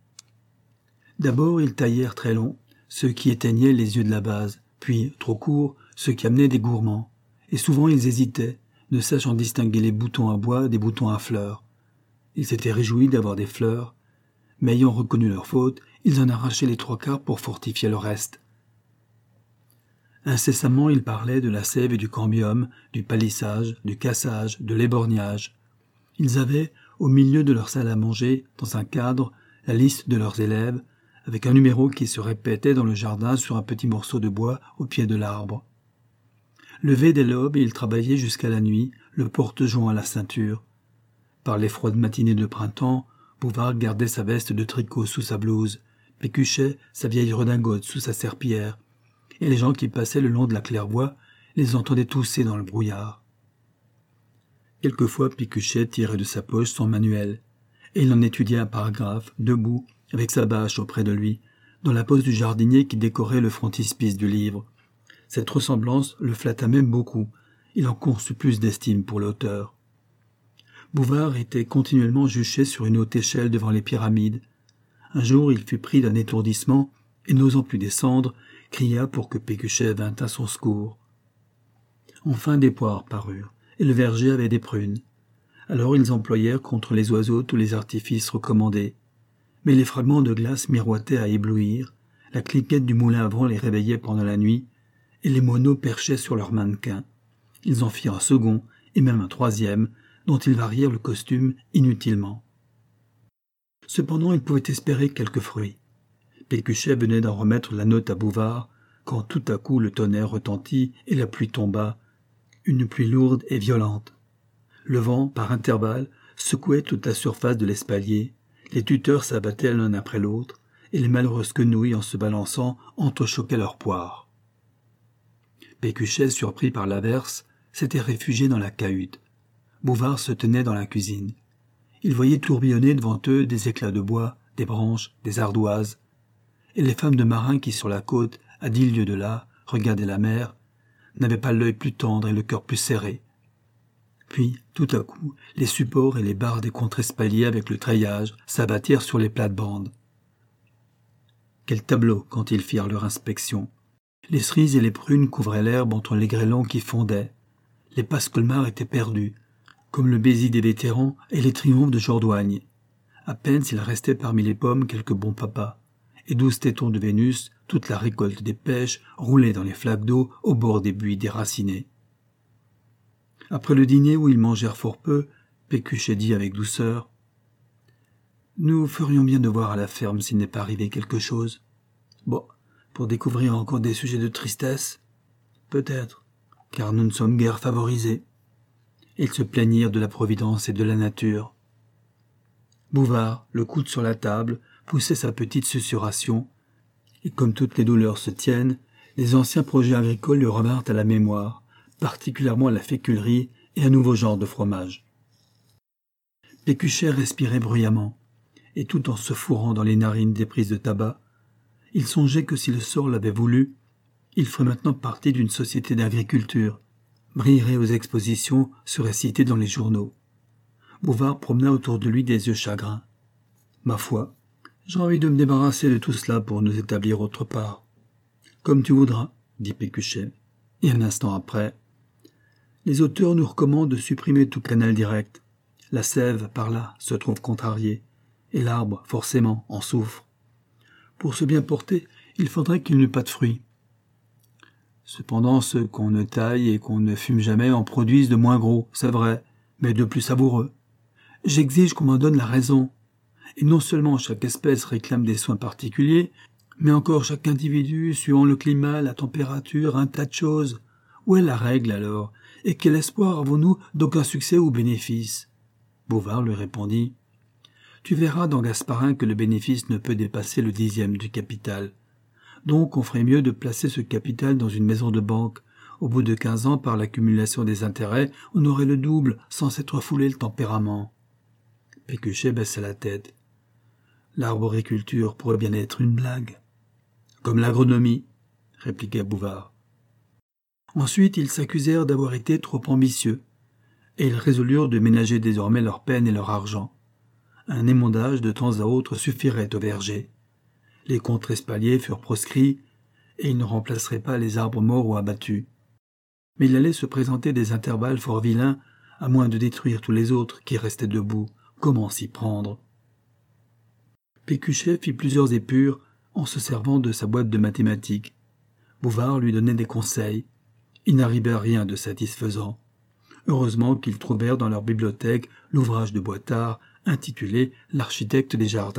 D'abord, ils taillèrent très longs, ceux qui éteignaient les yeux de la base, puis, trop courts, ceux qui amenaient des gourmands. Et souvent ils hésitaient, ne sachant distinguer les boutons à bois des boutons à fleurs. Ils s'étaient réjouis d'avoir des fleurs, mais ayant reconnu leur faute, ils en arrachaient les trois quarts pour fortifier le reste. Incessamment, ils parlaient de la sève et du cambium, du palissage, du cassage, de l'éborgnage. Ils avaient, au milieu de leur salle à manger, dans un cadre, la liste de leurs élèves, avec un numéro qui se répétait dans le jardin sur un petit morceau de bois au pied de l'arbre. Levés dès l'aube, ils travaillaient jusqu'à la nuit, le porte-jonc à la ceinture. Par les froides matinées de printemps, Bouvard gardait sa veste de tricot sous sa blouse, Pécuchet sa vieille redingote sous sa serpillière, et les gens qui passaient le long de la claire-voie les entendaient tousser dans le brouillard. Quelquefois Pécuchet tirait de sa poche son manuel, et il en étudiait un paragraphe, debout, avec sa bâche auprès de lui, dans la pose du jardinier qui décorait le frontispice du livre. Cette ressemblance le flatta même beaucoup, il en conçut plus d'estime pour l'auteur. Bouvard était continuellement juché sur une haute échelle devant les pyramides. Un jour, il fut pris d'un étourdissement, et n'osant plus descendre, cria pour que Pécuchet vînt à son secours. Enfin des poires parurent, et le verger avait des prunes. Alors ils employèrent contre les oiseaux tous les artifices recommandés. Mais les fragments de glace miroitaient à éblouir, la cliquette du moulin à vent les réveillait pendant la nuit, et les moineaux perchaient sur leurs mannequins. Ils en firent un second, et même un troisième, dont ils varièrent le costume inutilement. Cependant, ils pouvaient espérer quelques fruits. Pécuchet venait d'en remettre la note à Bouvard, quand tout à coup le tonnerre retentit et la pluie tomba, une pluie lourde et violente. Le vent, par intervalles, secouait toute la surface de l'espalier, les tuteurs s'abattaient l'un après l'autre, et les malheureuses quenouilles, en se balançant, entrechoquaient leurs poires. Pécuchet, surpris par l'averse, s'était réfugié dans la cahute. Bouvard se tenait dans la cuisine. Il voyait tourbillonner devant eux des éclats de bois, des branches, des ardoises. Et les femmes de marins qui, sur la côte, à dix lieues de là, regardaient la mer, n'avaient pas l'œil plus tendre et le cœur plus serré. Puis, tout à coup, les supports et les barres des contre-espaliers avec le treillage s'abattirent sur les plates-bandes. Quel tableau quand ils firent leur inspection! Les cerises et les prunes couvraient l'herbe entre les grêlons qui fondaient. Les passes-colmars étaient perdus, comme le Bézi des vétérans et les triomphes de Jordoigne. À peine s'il restait parmi les pommes quelques bons papas, et douze tétons de Vénus, toute la récolte des pêches, roulait dans les flaques d'eau au bord des buis déracinés. Après le dîner où ils mangèrent fort peu, Pécuchet dit avec douceur « Nous ferions bien de voir à la ferme s'il n'est pas arrivé quelque chose. Bon, pour découvrir encore des sujets de tristesse. peut-être, car nous ne sommes guère favorisés. » Ils se plaignirent de la providence et de la nature. Bouvard, le coude sur la table, poussait sa petite susurration, et comme toutes les douleurs se tiennent, les anciens projets agricoles lui revinrent à la mémoire, particulièrement la féculerie et un nouveau genre de fromage. Pécuchet respirait bruyamment, et tout en se fourrant dans les narines des prises de tabac, il songeait que si le sort l'avait voulu, il ferait maintenant partie d'une société d'agriculture, brillerait aux expositions, serait cité dans les journaux. Bouvard promena autour de lui des yeux chagrins. « Ma foi, j'ai envie de me débarrasser de tout cela pour nous établir autre part. »« Comme tu voudras, » dit Pécuchet. Et un instant après, « Les auteurs nous recommandent de supprimer tout canal direct. La sève, par là, se trouve contrariée, et l'arbre, forcément, en souffre. Pour se bien porter, il faudrait qu'il n'eût pas de fruits. Cependant, ceux qu'on ne taille et qu'on ne fume jamais en produisent de moins gros, c'est vrai, mais de plus savoureux. J'exige qu'on m'en donne la raison. Et non seulement chaque espèce réclame des soins particuliers, mais encore chaque individu, suivant le climat, la température, un tas de choses. Où est la règle, alors? Et quel espoir avons-nous d'aucun succès ou bénéfice? » Bouvard lui répondit. « Tu verras dans Gasparin que le bénéfice ne peut dépasser le dixième du capital. Donc on ferait mieux de placer ce capital dans une maison de banque. Au bout de quinze ans, par l'accumulation des intérêts, on aurait le double, sans s'être foulé le tempérament. » Pécuchet baissa la tête. « L'arboriculture pourrait bien être une blague. »« Comme l'agronomie, » répliqua Bouvard. Ensuite, ils s'accusèrent d'avoir été trop ambitieux, et ils résolurent de ménager désormais leur peine et leur argent. Un émondage de temps à autre suffirait au verger. Les contre-espaliers furent proscrits, et ils ne remplaceraient pas les arbres morts ou abattus. Mais il allait se présenter des intervalles fort vilains, à moins de détruire tous les autres qui restaient debout. Comment s'y prendre? Pécuchet fit plusieurs épures en se servant de sa boîte de mathématiques. Bouvard lui donnait des conseils. Il n'arrivait à rien de satisfaisant. Heureusement qu'ils trouvèrent dans leur bibliothèque l'ouvrage de Boitard intitulé « L'architecte des jardins ».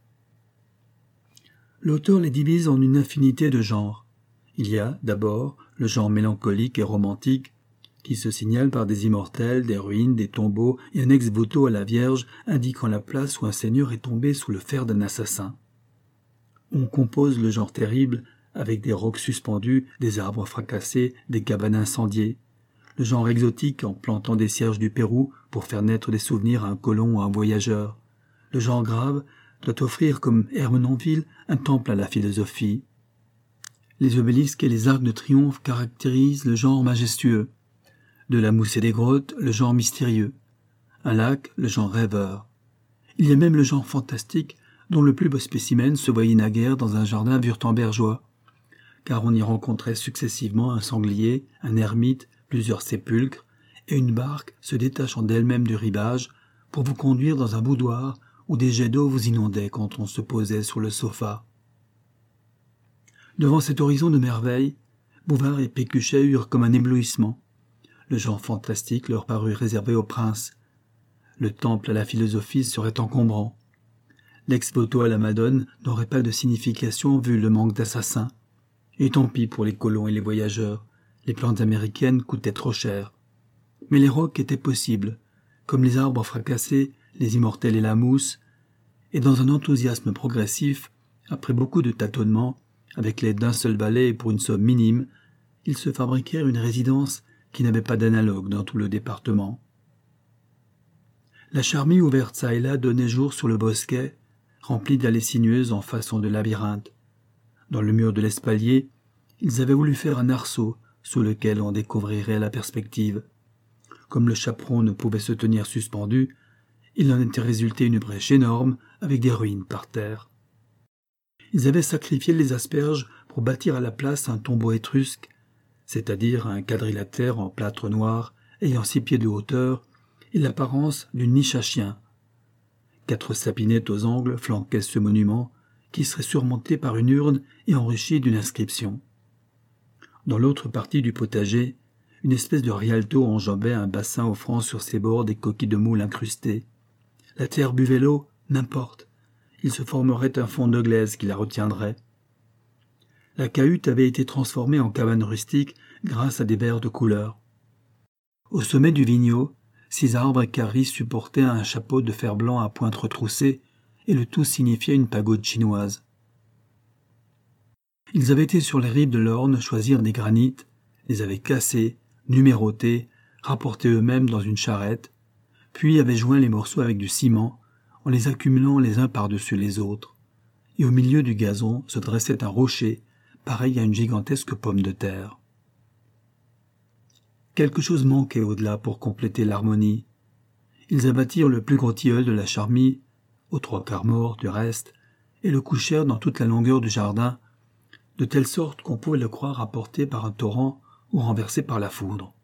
L'auteur les divise en une infinité de genres. Il y a, d'abord, le genre mélancolique et romantique, qui se signale par des immortels, des ruines, des tombeaux et un ex-voto à la Vierge indiquant la place où un seigneur est tombé sous le fer d'un assassin. On compose le genre terrible avec des rocs suspendus, des arbres fracassés, des cabanes incendiées. Le genre exotique en plantant des cierges du Pérou pour faire naître des souvenirs à un colon ou à un voyageur. Le genre grave doit offrir comme Ermenonville un temple à la philosophie. Les obélisques et les arcs de triomphe caractérisent le genre majestueux. De la mousse et des grottes, le genre mystérieux. Un lac, le genre rêveur. Il y a même le genre fantastique, dont le plus beau spécimen se voyait naguère dans un jardin wurtembergeois, car on y rencontrait successivement un sanglier, un ermite, plusieurs sépulcres, et une barque se détachant d'elle-même du rivage pour vous conduire dans un boudoir où des jets d'eau vous inondaient quand on se posait sur le sofa. Devant cet horizon de merveilles, Bouvard et Pécuchet eurent comme un éblouissement. Le genre fantastique leur parut réservé aux princes. Le temple à la philosophie serait encombrant. L'ex-voto à la Madone n'aurait pas de signification vu le manque d'assassins. Et tant pis pour les colons et les voyageurs, les plantes américaines coûtaient trop cher. Mais les rocs étaient possibles, comme les arbres fracassés, les immortels et la mousse, et dans un enthousiasme progressif, après beaucoup de tâtonnements, avec l'aide d'un seul valet et pour une somme minime, ils se fabriquèrent une résidence qui n'avait pas d'analogue dans tout le département. La charmille ouverte çà et là donnait jour sur le bosquet, rempli d'allées sinueuses en façon de labyrinthe. Dans le mur de l'espalier, ils avaient voulu faire un arceau sous lequel on découvrirait la perspective. Comme le chaperon ne pouvait se tenir suspendu, il en était résulté une brèche énorme avec des ruines par terre. Ils avaient sacrifié les asperges pour bâtir à la place un tombeau étrusque, c'est-à-dire un quadrilatère en plâtre noir ayant six pieds de hauteur et l'apparence d'une niche à chien. Quatre sapinettes aux angles flanquaient ce monument qui serait surmonté par une urne et enrichi d'une inscription. Dans l'autre partie du potager, une espèce de rialto enjambait un bassin offrant sur ses bords des coquilles de moule incrustées. La terre buvait l'eau, n'importe. Il se formerait un fond de glaise qui la retiendrait. La cahute avait été transformée en cabane rustique grâce à des verres de couleur. Au sommet du vignot, six arbres équarris supportaient un chapeau de fer-blanc à pointe retroussée, et le tout signifiait une pagode chinoise. Ils avaient été sur les rives de l'Orne choisir des granites, les avaient cassés, numérotés, rapportés eux-mêmes dans une charrette, puis avaient joint les morceaux avec du ciment, en les accumulant les uns par-dessus les autres, et au milieu du gazon se dressait un rocher, pareil à une gigantesque pomme de terre. Quelque chose manquait au-delà pour compléter l'harmonie. Ils abattirent le plus gros tilleul de la charmille, aux trois quarts mort du reste, et le couchèrent dans toute la longueur du jardin, de telle sorte qu'on pouvait le croire apporté par un torrent ou renversé par la foudre.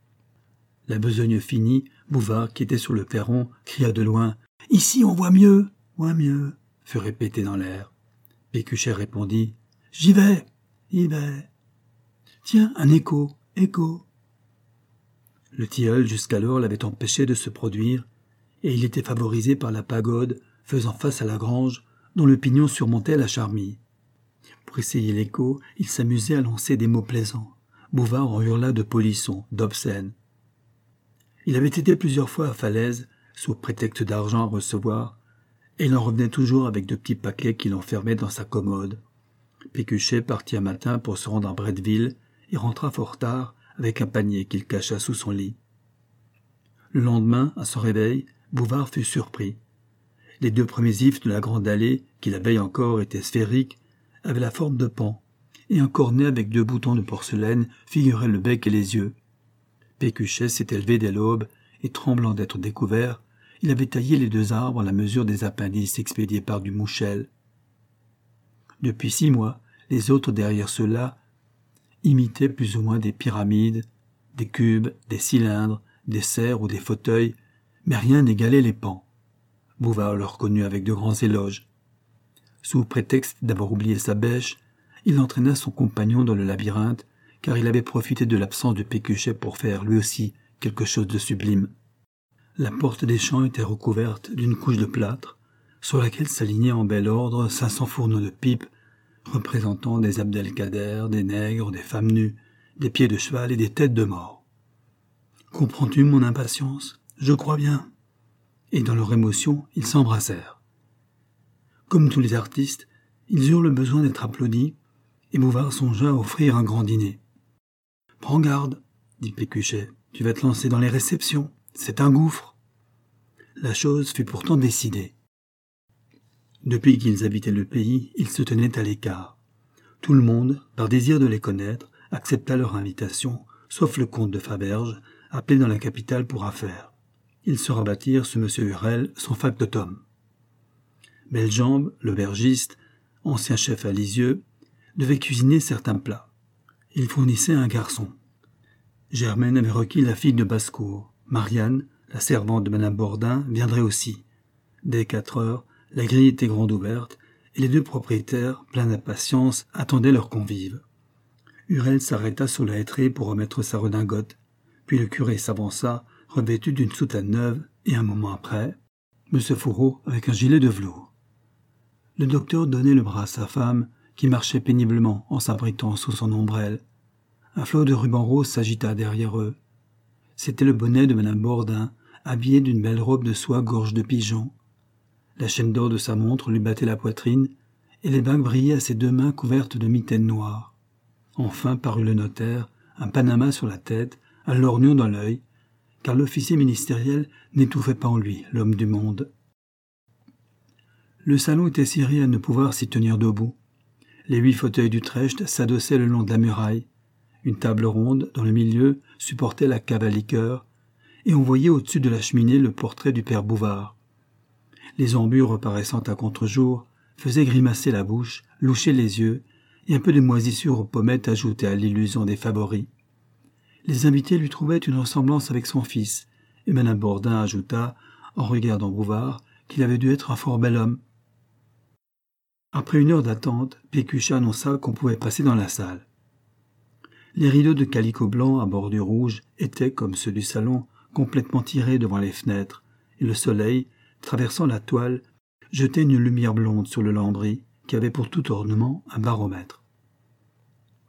La besogne finie, Bouvard, qui était sur le perron, cria de loin « Ici on voit mieux, voit mieux !» fut répété dans l'air. Pécuchet répondit « J'y vais, j'y vais. Tiens, un écho, écho !» Le tilleul jusqu'alors l'avait empêché de se produire, et il était favorisé par la pagode faisant face à la grange, dont le pignon surmontait la charmille. Pour essayer l'écho, il s'amusait à lancer des mots plaisants. Bouvard en hurla de polissons, d'obscènes. Il avait été plusieurs fois à Falaise, sous prétexte d'argent à recevoir, et il en revenait toujours avec de petits paquets qu'il enfermait dans sa commode. Pécuchet partit un matin pour se rendre à Bretteville et rentra fort tard avec un panier qu'il cacha sous son lit. Le lendemain, à son réveil, Bouvard fut surpris. Les deux premiers ifs de la grande allée, qui la veille encore étaient sphériques, avaient la forme de pan, et un cornet avec deux boutons de porcelaine figurait le bec et les yeux. Pécuchet s'était levé dès l'aube, et tremblant d'être découvert, il avait taillé les deux arbres à la mesure des appendices expédiés par du Mouchel. Depuis six mois, les autres derrière ceux-là imitaient plus ou moins des pyramides, des cubes, des cylindres, des serres ou des fauteuils, mais rien n'égalait les pans. Bouvard le reconnut avec de grands éloges. Sous prétexte d'avoir oublié sa bêche, il entraîna son compagnon dans le labyrinthe, car il avait profité de l'absence de Pécuchet pour faire, lui aussi, quelque chose de sublime. La porte des champs était recouverte d'une couche de plâtre, sur laquelle s'alignaient en bel ordre cinq cents fourneaux de pipe, représentant des abdelkaders, des nègres, des femmes nues, des pieds de cheval et des têtes de mort. « Comprends-tu mon impatience ? Je crois bien. » Et dans leur émotion, ils s'embrassèrent. Comme tous les artistes, ils eurent le besoin d'être applaudis, et Bouvard songea à offrir un grand dîner. « Prends garde, » dit Pécuchet, « tu vas te lancer dans les réceptions, c'est un gouffre. » La chose fut pourtant décidée. Depuis qu'ils habitaient le pays, ils se tenaient à l'écart. Tout le monde, par désir de les connaître, accepta leur invitation, sauf le comte de Faberge, appelé dans la capitale pour affaires. Ils se rabattirent sur M. Hurel, son factotum. Bellembe, l'aubergiste, ancien chef à Lisieux, devait cuisiner certains plats. Il fournissait un garçon. Germaine avait requis la fille de basse-cour. Marianne, la servante de Madame Bordin, viendrait aussi. Dès quatre heures, la grille était grande ouverte, et les deux propriétaires, pleins d'impatience, attendaient leurs convives. Hurel s'arrêta sur la hêtraie pour remettre sa redingote, puis le curé s'avança, revêtu d'une soutane neuve, et un moment après, M. Fourreau avec un gilet de velours. Le docteur donnait le bras à sa femme, qui marchait péniblement en s'abritant sous son ombrelle. Un flot de ruban rose s'agita derrière eux. C'était le bonnet de Madame Bordin, habillée d'une belle robe de soie gorge de pigeon. La chaîne d'or de sa montre lui battait la poitrine, et les bagues brillaient à ses deux mains couvertes de mitaines noires. Enfin parut le notaire, un panama sur la tête, un lorgnon dans l'œil, car l'officier ministériel n'étouffait pas en lui l'homme du monde. Le salon était serré à ne pouvoir s'y tenir debout. Les huit fauteuils d'Utrecht s'adossaient le long de la muraille. Une table ronde, dans le milieu, supportait la cave à liqueur, et on voyait au-dessus de la cheminée le portrait du père Bouvard. Les embûts reparaissant à contre-jour faisaient grimacer la bouche, loucher les yeux, et un peu de moisissure aux pommettes ajoutait à l'illusion des favoris. Les invités lui trouvaient une ressemblance avec son fils, et Madame Bordin ajouta, en regardant Bouvard, qu'il avait dû être un fort bel homme. Après une heure d'attente, Pécuchet annonça qu'on pouvait passer dans la salle. Les rideaux de calicot blanc à bordure rouge étaient, comme ceux du salon, complètement tirés devant les fenêtres, et le soleil, traversant la toile, jetait une lumière blonde sur le lambris, qui avait pour tout ornement un baromètre.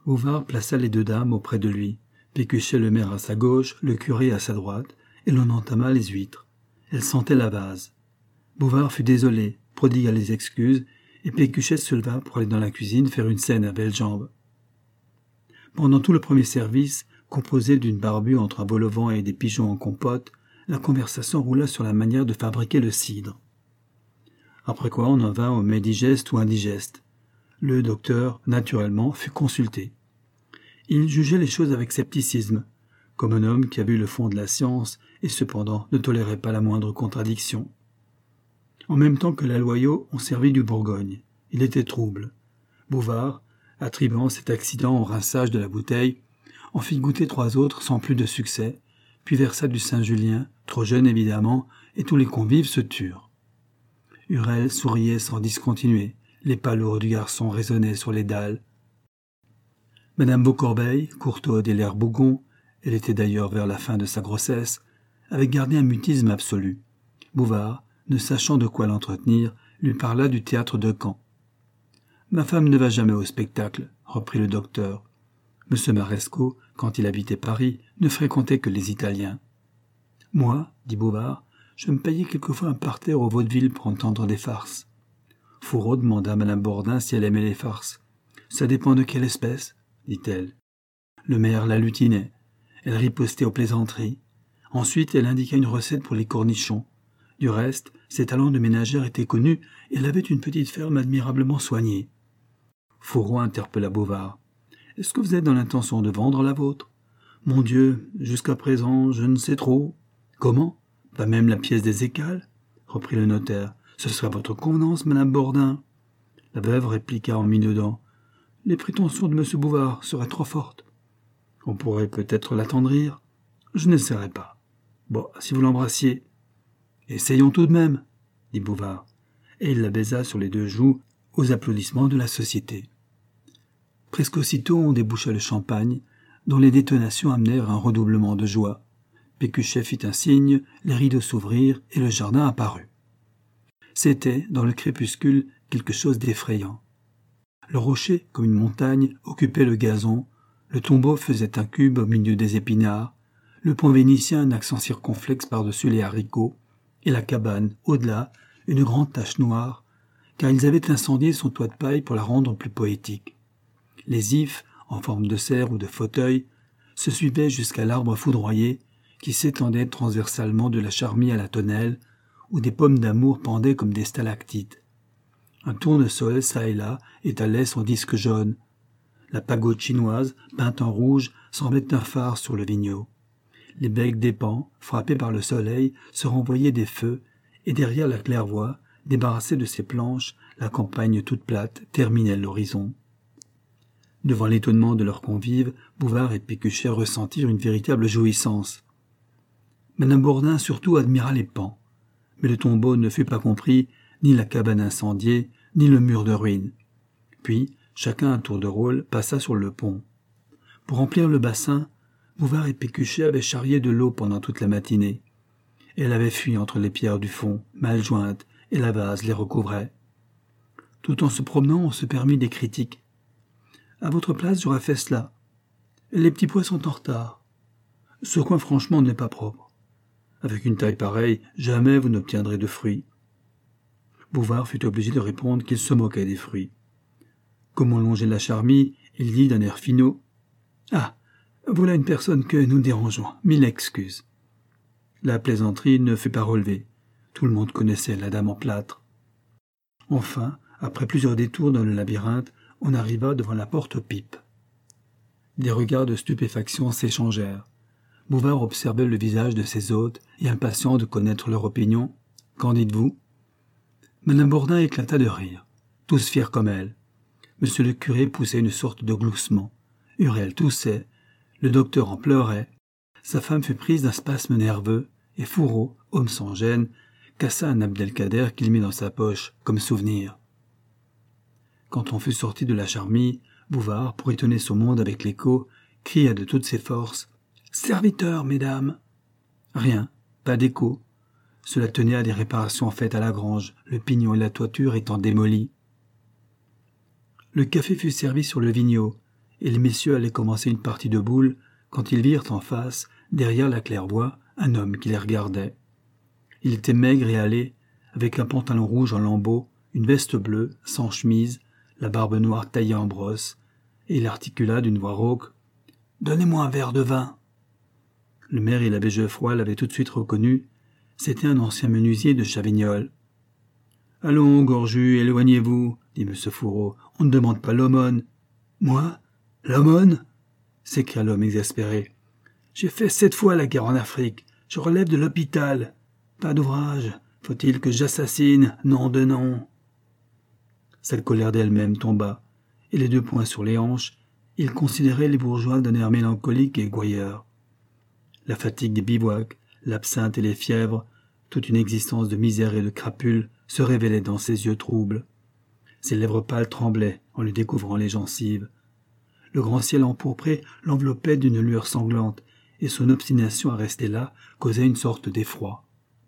Bouvard plaça les deux dames auprès de lui, Pécuchet le maire à sa gauche, le curé à sa droite, et l'on entama les huîtres. Elles sentaient la vase. Bouvard fut désolé, prodigua les excuses, et Pécuchet se leva pour aller dans la cuisine faire une scène à belles jambes. Pendant tout le premier service, composé d'une barbue entre un vol au vent et des pigeons en compote, la conversation roula sur la manière de fabriquer le cidre. Après quoi on en vint aux mets digestes ou indigestes. Le docteur, naturellement, fut consulté. Il jugeait les choses avec scepticisme, comme un homme qui a vu le fond de la science et cependant ne tolérait pas la moindre contradiction. En même temps que la Loyau, on servit du Bourgogne. Il était trouble. Bouvard, attribuant cet accident au rinçage de la bouteille, en fit goûter trois autres sans plus de succès, puis versa du Saint-Julien, trop jeune évidemment, et tous les convives se turent. Hurel souriait sans discontinuer, les palourdes du garçon résonnaient sur les dalles. Madame Beaucorbeil, courtaude et l'air bougon, elle était d'ailleurs vers la fin de sa grossesse, avait gardé un mutisme absolu. Bouvard, ne sachant de quoi l'entretenir, lui parla du théâtre de Caen. « Ma femme ne va jamais au spectacle, » reprit le docteur. Monsieur Marescot, quand il habitait Paris, ne fréquentait que les Italiens. « Moi, dit Bouvard, je me payais quelquefois un parterre au vaudeville pour entendre des farces. » Fourreau demanda à Madame Bourdin si elle aimait les farces. « Ça dépend de quelle espèce, » dit-elle. Le maire la lutinait. Elle ripostait aux plaisanteries. Ensuite, elle indiqua une recette pour les cornichons. Du reste, ses talents de ménagère étaient connus et elle avait une petite ferme admirablement soignée. Fourreau interpella Bouvard. « Est-ce que vous êtes dans l'intention de vendre la vôtre ? » ?»« Mon Dieu, jusqu'à présent, je ne sais trop. »« Comment ? Pas même la pièce des écales ?» reprit le notaire. « Ce serait votre convenance, Madame Bourdin. » La veuve répliqua en minaudant. « Les prétentions de Monsieur Bouvard seraient trop fortes. »« On pourrait peut-être l'attendrir. »« Je n'essaierai pas. »« Bon, si vous l'embrassiez. »« Essayons tout de même, » dit Bouvard, et il la baisa sur les deux joues aux applaudissements de la société. Presque aussitôt on déboucha le champagne, dont les détonations amenèrent un redoublement de joie. Pécuchet fit un signe, les rideaux s'ouvrirent et le jardin apparut. C'était, dans le crépuscule, quelque chose d'effrayant. Le rocher, comme une montagne, occupait le gazon, le tombeau faisait un cube au milieu des épinards, le pont vénitien un accent circonflexe par-dessus les haricots, et la cabane, au-delà, une grande tache noire, car ils avaient incendié son toit de paille pour la rendre plus poétique. Les ifs, en forme de cerf ou de fauteuil, se suivaient jusqu'à l'arbre foudroyé qui s'étendait transversalement de la charmille à la tonnelle, où des pommes d'amour pendaient comme des stalactites. Un tournesol, çà et là, étalait son disque jaune. La pagode chinoise, peinte en rouge, semblait un phare sur le Vigneault. Les becs des pans, frappés par le soleil, se renvoyaient des feux, et derrière la claire-voie, débarrassée de ses planches, la campagne toute plate terminait l'horizon. Devant l'étonnement de leurs convives, Bouvard et Pécuchet ressentirent une véritable jouissance. Madame Bourdin surtout admira les pans, mais le tombeau ne fut pas compris, ni la cabane incendiée, ni le mur de ruines. Puis, chacun à tour de rôle passa sur le pont. Pour remplir le bassin, Bouvard et Pécuchet avaient charrié de l'eau pendant toute la matinée. Elle avait fui entre les pierres du fond, mal jointes, et la vase les recouvrait. Tout en se promenant, on se permit des critiques. « À votre place, j'aurais fait cela. Les petits pois sont en retard. Ce coin, franchement, n'est pas propre. Avec une taille pareille, jamais vous n'obtiendrez de fruits. » Bouvard fut obligé de répondre qu'il se moquait des fruits. Comme on longeait la charmille, il dit d'un air finaud. « Ah, voilà une personne que nous dérangeons. Mille excuses. » La plaisanterie ne fut pas relevée. Tout le monde connaissait la dame en plâtre. Enfin, après plusieurs détours dans le labyrinthe, on arriva devant la porte aux pipes. Des regards de stupéfaction s'échangèrent. Bouvard observait le visage de ses hôtes et impatient de connaître leur opinion. « Qu'en dites-vous » Madame Bourdin éclata de rire. Tous firent comme elle. Monsieur le curé poussait une sorte de gloussement. Hurel toussait. Le docteur en pleurait. Sa femme fut prise d'un spasme nerveux et Fourreau, homme sans gêne, cassa un Abdelkader qu'il mit dans sa poche, comme souvenir. Quand on fut sorti de la charmille, Bouvard, pour étonner son monde avec l'écho, cria de toutes ses forces « Serviteurs, mesdames !» Rien, pas d'écho. Cela tenait à des réparations faites à la grange, le pignon et la toiture étant démolis. Le café fut servi sur le Vigneault, et les messieurs allaient commencer une partie de boules quand ils virent en face, derrière la claire-voie, un homme qui les regardait. Il était maigre et hâlé, avec un pantalon rouge en lambeaux, une veste bleue, sans chemise, la barbe noire taillée en brosse, et il articula d'une voix rauque « Donnez-moi un verre de vin !» Le maire et l'abbé Geoffroy l'avaient tout de suite reconnu. C'était un ancien menuisier de Chavignoles. « Allons, Gorju, éloignez-vous, dit M. Fourreau. On ne demande pas l'aumône. »« Moi ? L'aumône » s'écria l'homme exaspéré. « J'ai fait sept fois la guerre en Afrique. Je relève de l'hôpital. Pas d'ouvrage. Faut-il que j'assassine ? Nom de nom !» Cette colère d'elle-même tomba, et les deux poings sur les hanches, il considérait les bourgeois d'un air mélancolique et gouailleur. La fatigue des bivouacs, l'absinthe et les fièvres, toute une existence de misère et de crapule se révélait dans ses yeux troubles. Ses lèvres pâles tremblaient en lui découvrant les gencives. Le grand ciel empourpré l'enveloppait d'une lueur sanglante, et son obstination à rester là causait une sorte d'effroi.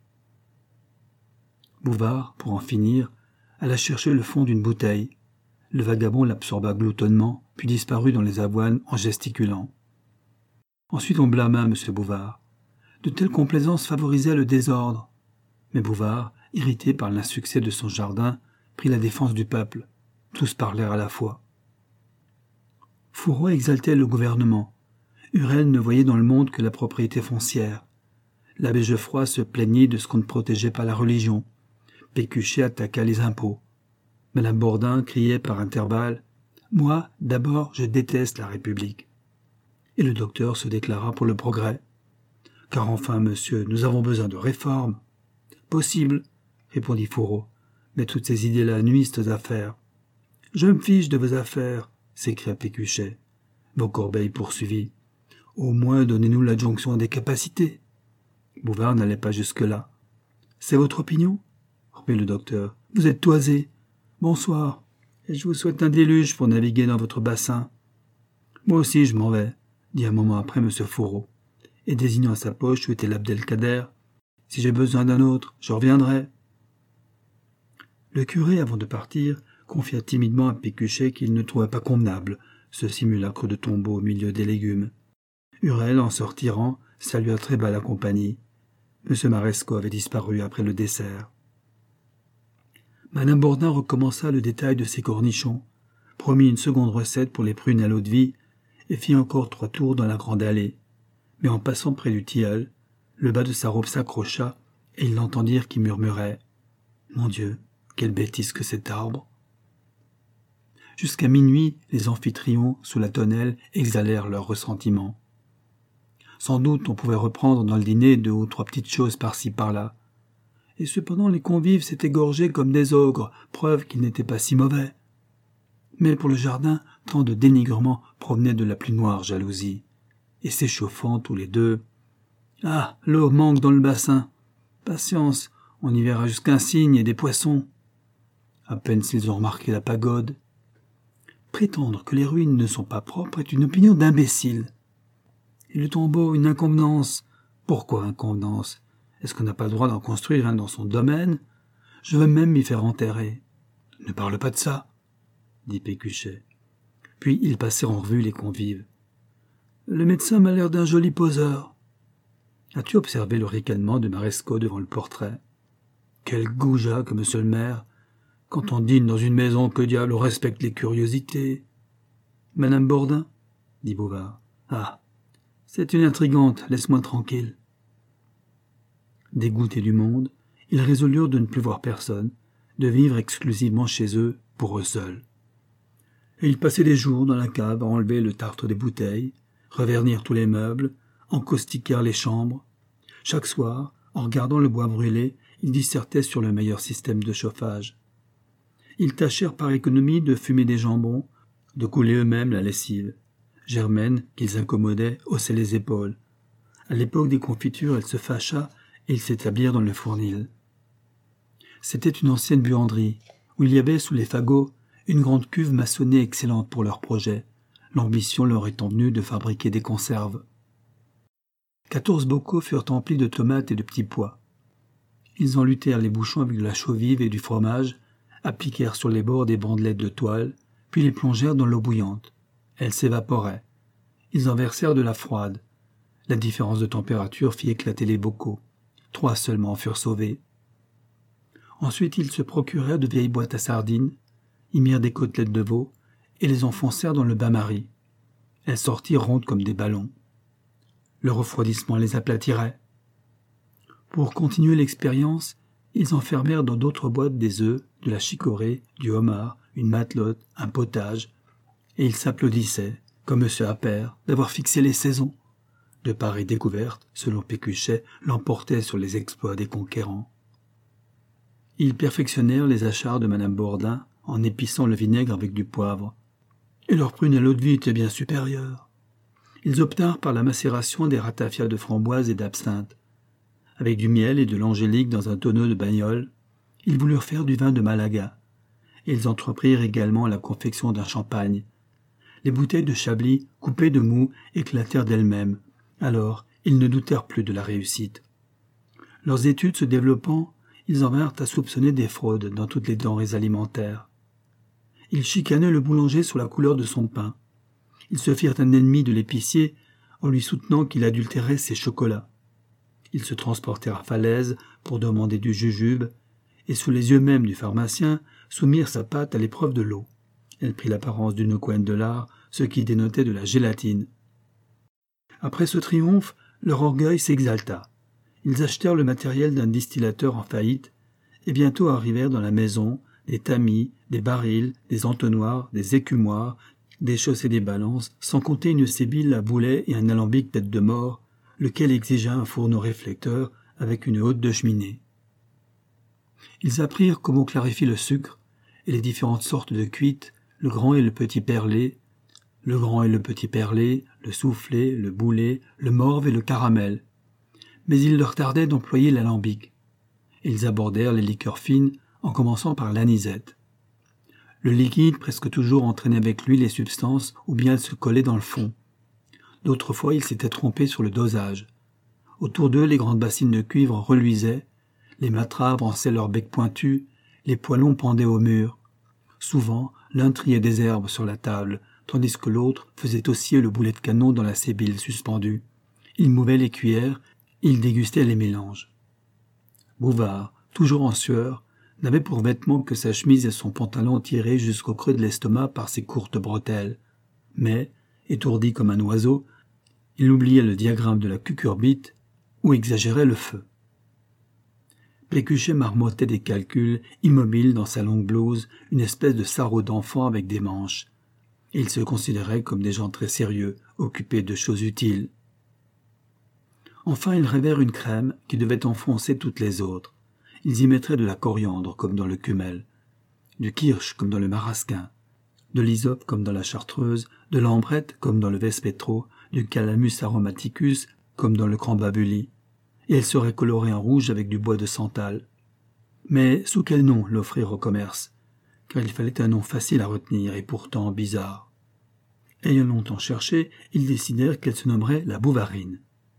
Bouvard, pour en finir, alla chercher le fond d'une bouteille. Le vagabond l'absorba gloutonnement, puis disparut dans les avoines en gesticulant. Ensuite on blâma M. Bouvard. De telles complaisances favorisaient le désordre. Mais Bouvard, irrité par l'insuccès de son jardin, prit la défense du peuple. Tous parlèrent à la fois. Fourreau exaltait le gouvernement. Hurel ne voyait dans le monde que la propriété foncière. L'abbé Geoffroy se plaignit de ce qu'on ne protégeait pas la religion. Pécuchet attaqua les impôts. Madame Bourdin criait par intervalles « Moi, d'abord, je déteste la République. » Et le docteur se déclara pour le progrès. « Car enfin, monsieur, nous avons besoin de réformes. »« Possible, » répondit Fourreau, « mais toutes ces idées-là nuisent aux affaires. »« Je me fiche de vos affaires, » s'écria Pécuchet. Vaucorbeil poursuivit. « Au moins, donnez-nous l'adjonction des capacités. » Bouvard n'allait pas jusque-là. « C'est votre opinion ?» reprit le docteur. « Vous êtes toisé. Bonsoir, et je vous souhaite un déluge pour naviguer dans votre bassin. »« Moi aussi, je m'en vais, » dit un moment après M. Fourreau, et désignant à sa poche où était l'Abdelkader. « Si j'ai besoin d'un autre, je reviendrai. » Le curé, avant de partir, confia timidement à Pécuchet qu'il ne trouvait pas convenable ce simulacre de tombeau au milieu des légumes. Hurel, en se retirant, salua très bas la compagnie. M. Marescot avait disparu après le dessert. Madame Bourdin recommença le détail de ses cornichons, promit une seconde recette pour les prunes à l'eau de vie, et fit encore trois tours dans la grande allée. Mais en passant près du tilleul, le bas de sa robe s'accrocha, et ils l'entendirent qui murmurait « Mon Dieu, quelle bêtise que cet arbre !» Jusqu'à minuit, les amphitryon, sous la tonnelle, exhalèrent leurs ressentiments. Sans doute on pouvait reprendre dans le dîner deux ou trois petites choses par-ci par-là. Et cependant les convives s'étaient gorgés comme des ogres, preuve qu'ils n'étaient pas si mauvais. Mais pour le jardin, tant de dénigrements provenaient de la plus noire jalousie. Et s'échauffant tous les deux, « Ah, l'eau manque dans le bassin. Patience, on y verra jusqu'un cygne et des poissons. » À peine s'ils ont remarqué la pagode. Prétendre que les ruines ne sont pas propres est une opinion d'imbécile. Et le tombeau, une inconvenance. Pourquoi inconvenance ? Est-ce qu'on n'a pas le droit d'en construire un dans son domaine ? Je veux même m'y faire enterrer. Ne parle pas de ça, dit Pécuchet. Puis ils passèrent en revue les convives. Le médecin m'a l'air d'un joli poseur. As-tu observé le ricanement de Marescot devant le portrait ? Quel goujat que monsieur le maire. Quand on dîne dans une maison, que diable on respecte les curiosités. Madame Bourdin, dit Bouvard. Ah, c'est une intrigante, laisse-moi tranquille. Dégoûtés du monde, ils résolurent de ne plus voir personne, de vivre exclusivement chez eux, pour eux seuls. Et ils passaient des jours dans la cave à enlever le tartre des bouteilles, revernir tous les meubles, encaustiquer les chambres. Chaque soir, en regardant le bois brûlé, ils dissertaient sur le meilleur système de chauffage. Ils tâchèrent par économie de fumer des jambons, de couler eux-mêmes la lessive. Germaine, qu'ils incommodaient, haussait les épaules. À l'époque des confitures, elle se fâcha et ils s'établirent dans le fournil. C'était une ancienne buanderie, où il y avait sous les fagots une grande cuve maçonnée excellente pour leur projet, l'ambition leur étant venue de fabriquer des conserves. Quatorze bocaux furent emplis de tomates et de petits pois. Ils en luttèrent les bouchons avec de la chaux-vive et du fromage, appliquèrent sur les bords des bandelettes de toile, puis les plongèrent dans l'eau bouillante. Elle s'évaporait. Ils en versèrent de la froide. La différence de température fit éclater les bocaux. Trois seulement furent sauvés. Ensuite, ils se procurèrent de vieilles boîtes à sardines, y mirent des côtelettes de veau et les enfoncèrent dans le bain-marie. Elles sortirent rondes comme des ballons. Le refroidissement les aplatirait. Pour continuer l'expérience, ils enfermèrent dans d'autres boîtes des œufs, de la chicorée, du homard, une matelote, un potage, et ils s'applaudissaient, comme M. Appert, d'avoir fixé les saisons. De pareilles découvertes, selon Pécuchet, l'emportaient sur les exploits des conquérants. Ils perfectionnèrent les achards de Madame Bourdin en épissant le vinaigre avec du poivre, et leur prune à l'eau-de-vie était bien supérieure. Ils optèrent par la macération des ratafias de framboise et d'absinthe. Avec du miel et de l'angélique dans un tonneau de bagnole, ils voulurent faire du vin de Malaga, et ils entreprirent également la confection d'un champagne. Les bouteilles de Chablis, coupées de mou, éclatèrent d'elles-mêmes. Alors, ils ne doutèrent plus de la réussite. Leurs études se développant, ils en vinrent à soupçonner des fraudes dans toutes les denrées alimentaires. Ils chicanaient le boulanger sur la couleur de son pain. Ils se firent un ennemi de l'épicier en lui soutenant qu'il adultérait ses chocolats. Ils se transportèrent à Falaise pour demander du jujube, et sous les yeux même du pharmacien, soumirent sa pâte à l'épreuve de l'eau. Elle prit l'apparence d'une couenne de lard, ce qui dénotait de la gélatine. Après ce triomphe, leur orgueil s'exalta. Ils achetèrent le matériel d'un distillateur en faillite, et bientôt arrivèrent dans la maison des tamis, des barils, des entonnoirs, des écumoires, des chaussées des balances, sans compter une sébile à boulet et un alambic tête de mort, lequel exigea un fourneau réflecteur avec une haute de cheminée. Ils apprirent comment clarifier le sucre et les différentes sortes de cuites, le grand et le petit perlé, le grand et le petit perlé, le soufflé, le boulet, le morve et le caramel. Mais il leur tardait d'employer l'alambic. Ils abordèrent les liqueurs fines en commençant par l'anisette. Le liquide presque toujours entraînait avec lui les substances ou bien elles se collaient dans le fond. D'autres fois, ils s'étaient trompés sur le dosage. Autour d'eux, les grandes bassines de cuivre reluisaient, les matras avançaient leurs becs pointus, les poêlons pendaient au mur. Souvent, l'un triait des herbes sur la table, tandis que l'autre faisait osciller le boulet de canon dans la sébile suspendue. Il mouvait les cuillères, il dégustait les mélanges. Bouvard, toujours en sueur, n'avait pour vêtements que sa chemise et son pantalon tirés jusqu'au creux de l'estomac par ses courtes bretelles. Mais, étourdi comme un oiseau, il oubliait le diagramme de la cucurbite ou exagérait le feu. Pécuchet marmottait des calculs, immobile dans sa longue blouse, une espèce de sarrau d'enfant avec des manches. Et ils se considéraient comme des gens très sérieux, occupés de choses utiles. Enfin, ils rêvèrent une crème qui devait enfoncer toutes les autres. Ils y mettraient de la coriandre comme dans le cumel, du kirsch comme dans le marasquin, de l'hysope comme dans la chartreuse, de l'ambrette comme dans le vespetro, du calamus aromaticus comme dans le crambabuli, et elle serait colorée en rouge avec du bois de santal. Mais sous quel nom l'offrir au commerce? Car il fallait un nom facile à retenir et pourtant bizarre. Ayant longtemps cherché, ils décidèrent qu'elle se nommerait la Bouvarine.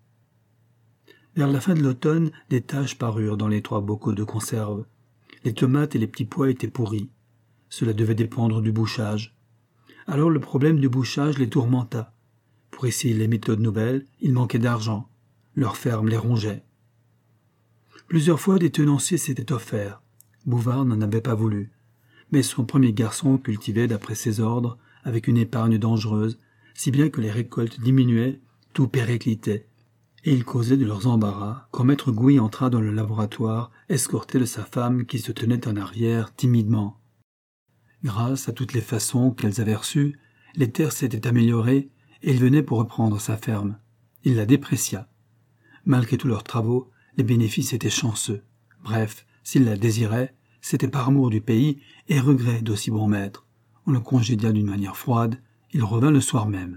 Vers la fin de l'automne, des taches parurent dans les trois bocaux de conserve. Les tomates et les petits pois étaient pourris. Cela devait dépendre du bouchage. Alors le problème du bouchage les tourmenta. Pour essayer les méthodes nouvelles, il manquait d'argent. Leur ferme les rongeait. Plusieurs fois des tenanciers s'étaient offerts. Bouvard n'en avait pas voulu. Mais son premier garçon cultivait d'après ses ordres, avec une épargne dangereuse, si bien que les récoltes diminuaient, tout périclitait. Et il causait de leurs embarras quand maître Gouy entra dans le laboratoire, escorté de sa femme qui se tenait en arrière timidement. Grâce à toutes les façons qu'elles avaient reçues, les terres s'étaient améliorées et il venait pour reprendre sa ferme. Il la déprécia. Malgré tous leurs travaux, les bénéfices étaient chanceux. Bref, s'il la désirait, c'était par amour du pays et regret d'aussi bon maître. On le congédia d'une manière froide, il revint le soir même.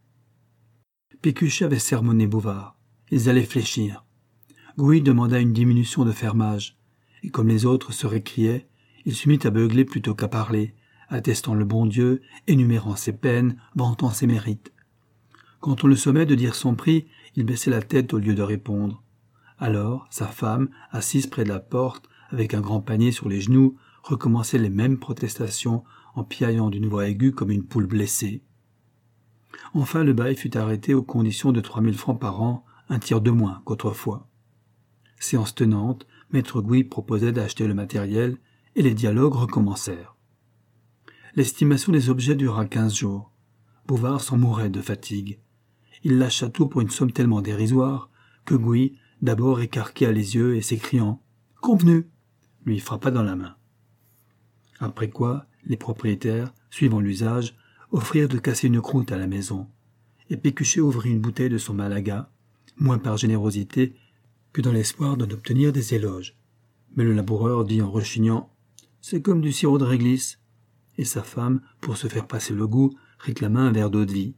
Pécuchet avait sermonné Bouvard. Ils allaient fléchir. Gouy demanda une diminution de fermage, et comme les autres se récriaient, il se mit à beugler plutôt qu'à parler, attestant le bon Dieu, énumérant ses peines, vantant ses mérites. Quand on le sommait de dire son prix, il baissait la tête au lieu de répondre. Alors, sa femme, assise près de la porte, avec un grand panier sur les genoux, recommençait les mêmes protestations en piaillant d'une voix aiguë comme une poule blessée. Enfin, le bail fut arrêté aux conditions de trois mille francs par an, un tiers de moins qu'autrefois. Séance tenante, maître Gouy proposait d'acheter le matériel et les dialogues recommencèrent. L'estimation des objets dura quinze jours. Bouvard s'en mourait de fatigue. Il lâcha tout pour une somme tellement dérisoire que Gouy, d'abord écarquilla les yeux et s'écriant « Convenu !» lui frappa dans la main. Après quoi, les propriétaires, suivant l'usage, offrirent de casser une croûte à la maison, et Pécuchet ouvrit une bouteille de son Malaga, moins par générosité que dans l'espoir d'en obtenir des éloges. Mais le laboureur dit en rechignant « C'est comme du sirop de réglisse », et sa femme, pour se faire passer le goût, réclama un verre d'eau-de-vie.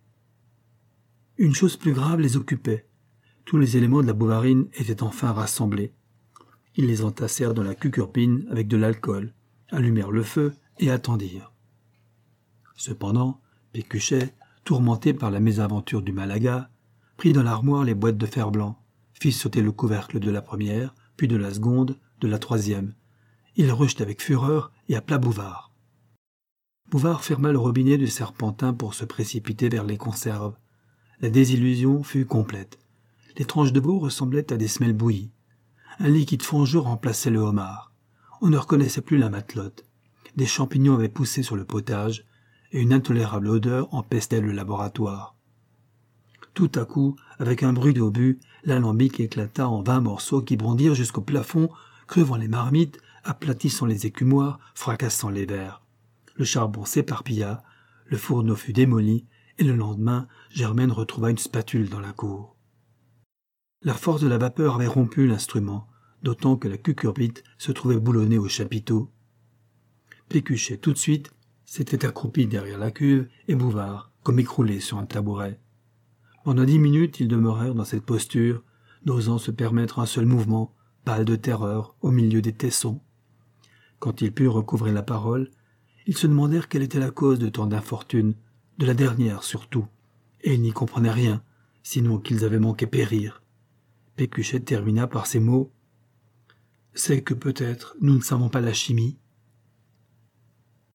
Une chose plus grave les occupait. Tous les éléments de la Bouvarine étaient enfin rassemblés. Ils les entassèrent dans la cucurbine avec de l'alcool, allumèrent le feu et attendirent. Cependant, Pécuchet, tourmenté par la mésaventure du Malaga, prit dans l'armoire les boîtes de fer-blanc, fit sauter le couvercle de la première, puis de la seconde, de la troisième. Il rejeta avec fureur et appela Bouvard. Bouvard ferma le robinet du serpentin pour se précipiter vers les conserves. La désillusion fut complète. Les tranches de veau ressemblaient à des semelles bouillies. Un liquide fangeux remplaçait le homard. On ne reconnaissait plus la matelote. Des champignons avaient poussé sur le potage, et une intolérable odeur empestait le laboratoire. Tout à coup, avec un bruit d'obus, l'alambic éclata en vingt morceaux qui bondirent jusqu'au plafond, crevant les marmites, aplatissant les écumoires, fracassant les verres. Le charbon s'éparpilla, le fourneau fut démoli, et le lendemain, Germaine retrouva une spatule dans la cour. La force de la vapeur avait rompu l'instrument, d'autant que la cucurbite se trouvait boulonnée au chapiteau. Pécuchet, tout de suite, s'était accroupi derrière la cuve, et Bouvard, comme écroulé sur un tabouret. Pendant dix minutes, ils demeurèrent dans cette posture, n'osant se permettre un seul mouvement, pâles de terreur, au milieu des tessons. Quand ils purent recouvrer la parole, ils se demandèrent quelle était la cause de tant d'infortune, de la dernière surtout, et ils n'y comprenaient rien, sinon qu'ils avaient manqué périr. Pécuchet termina par ces mots « C'est que peut-être nous ne savons pas la chimie,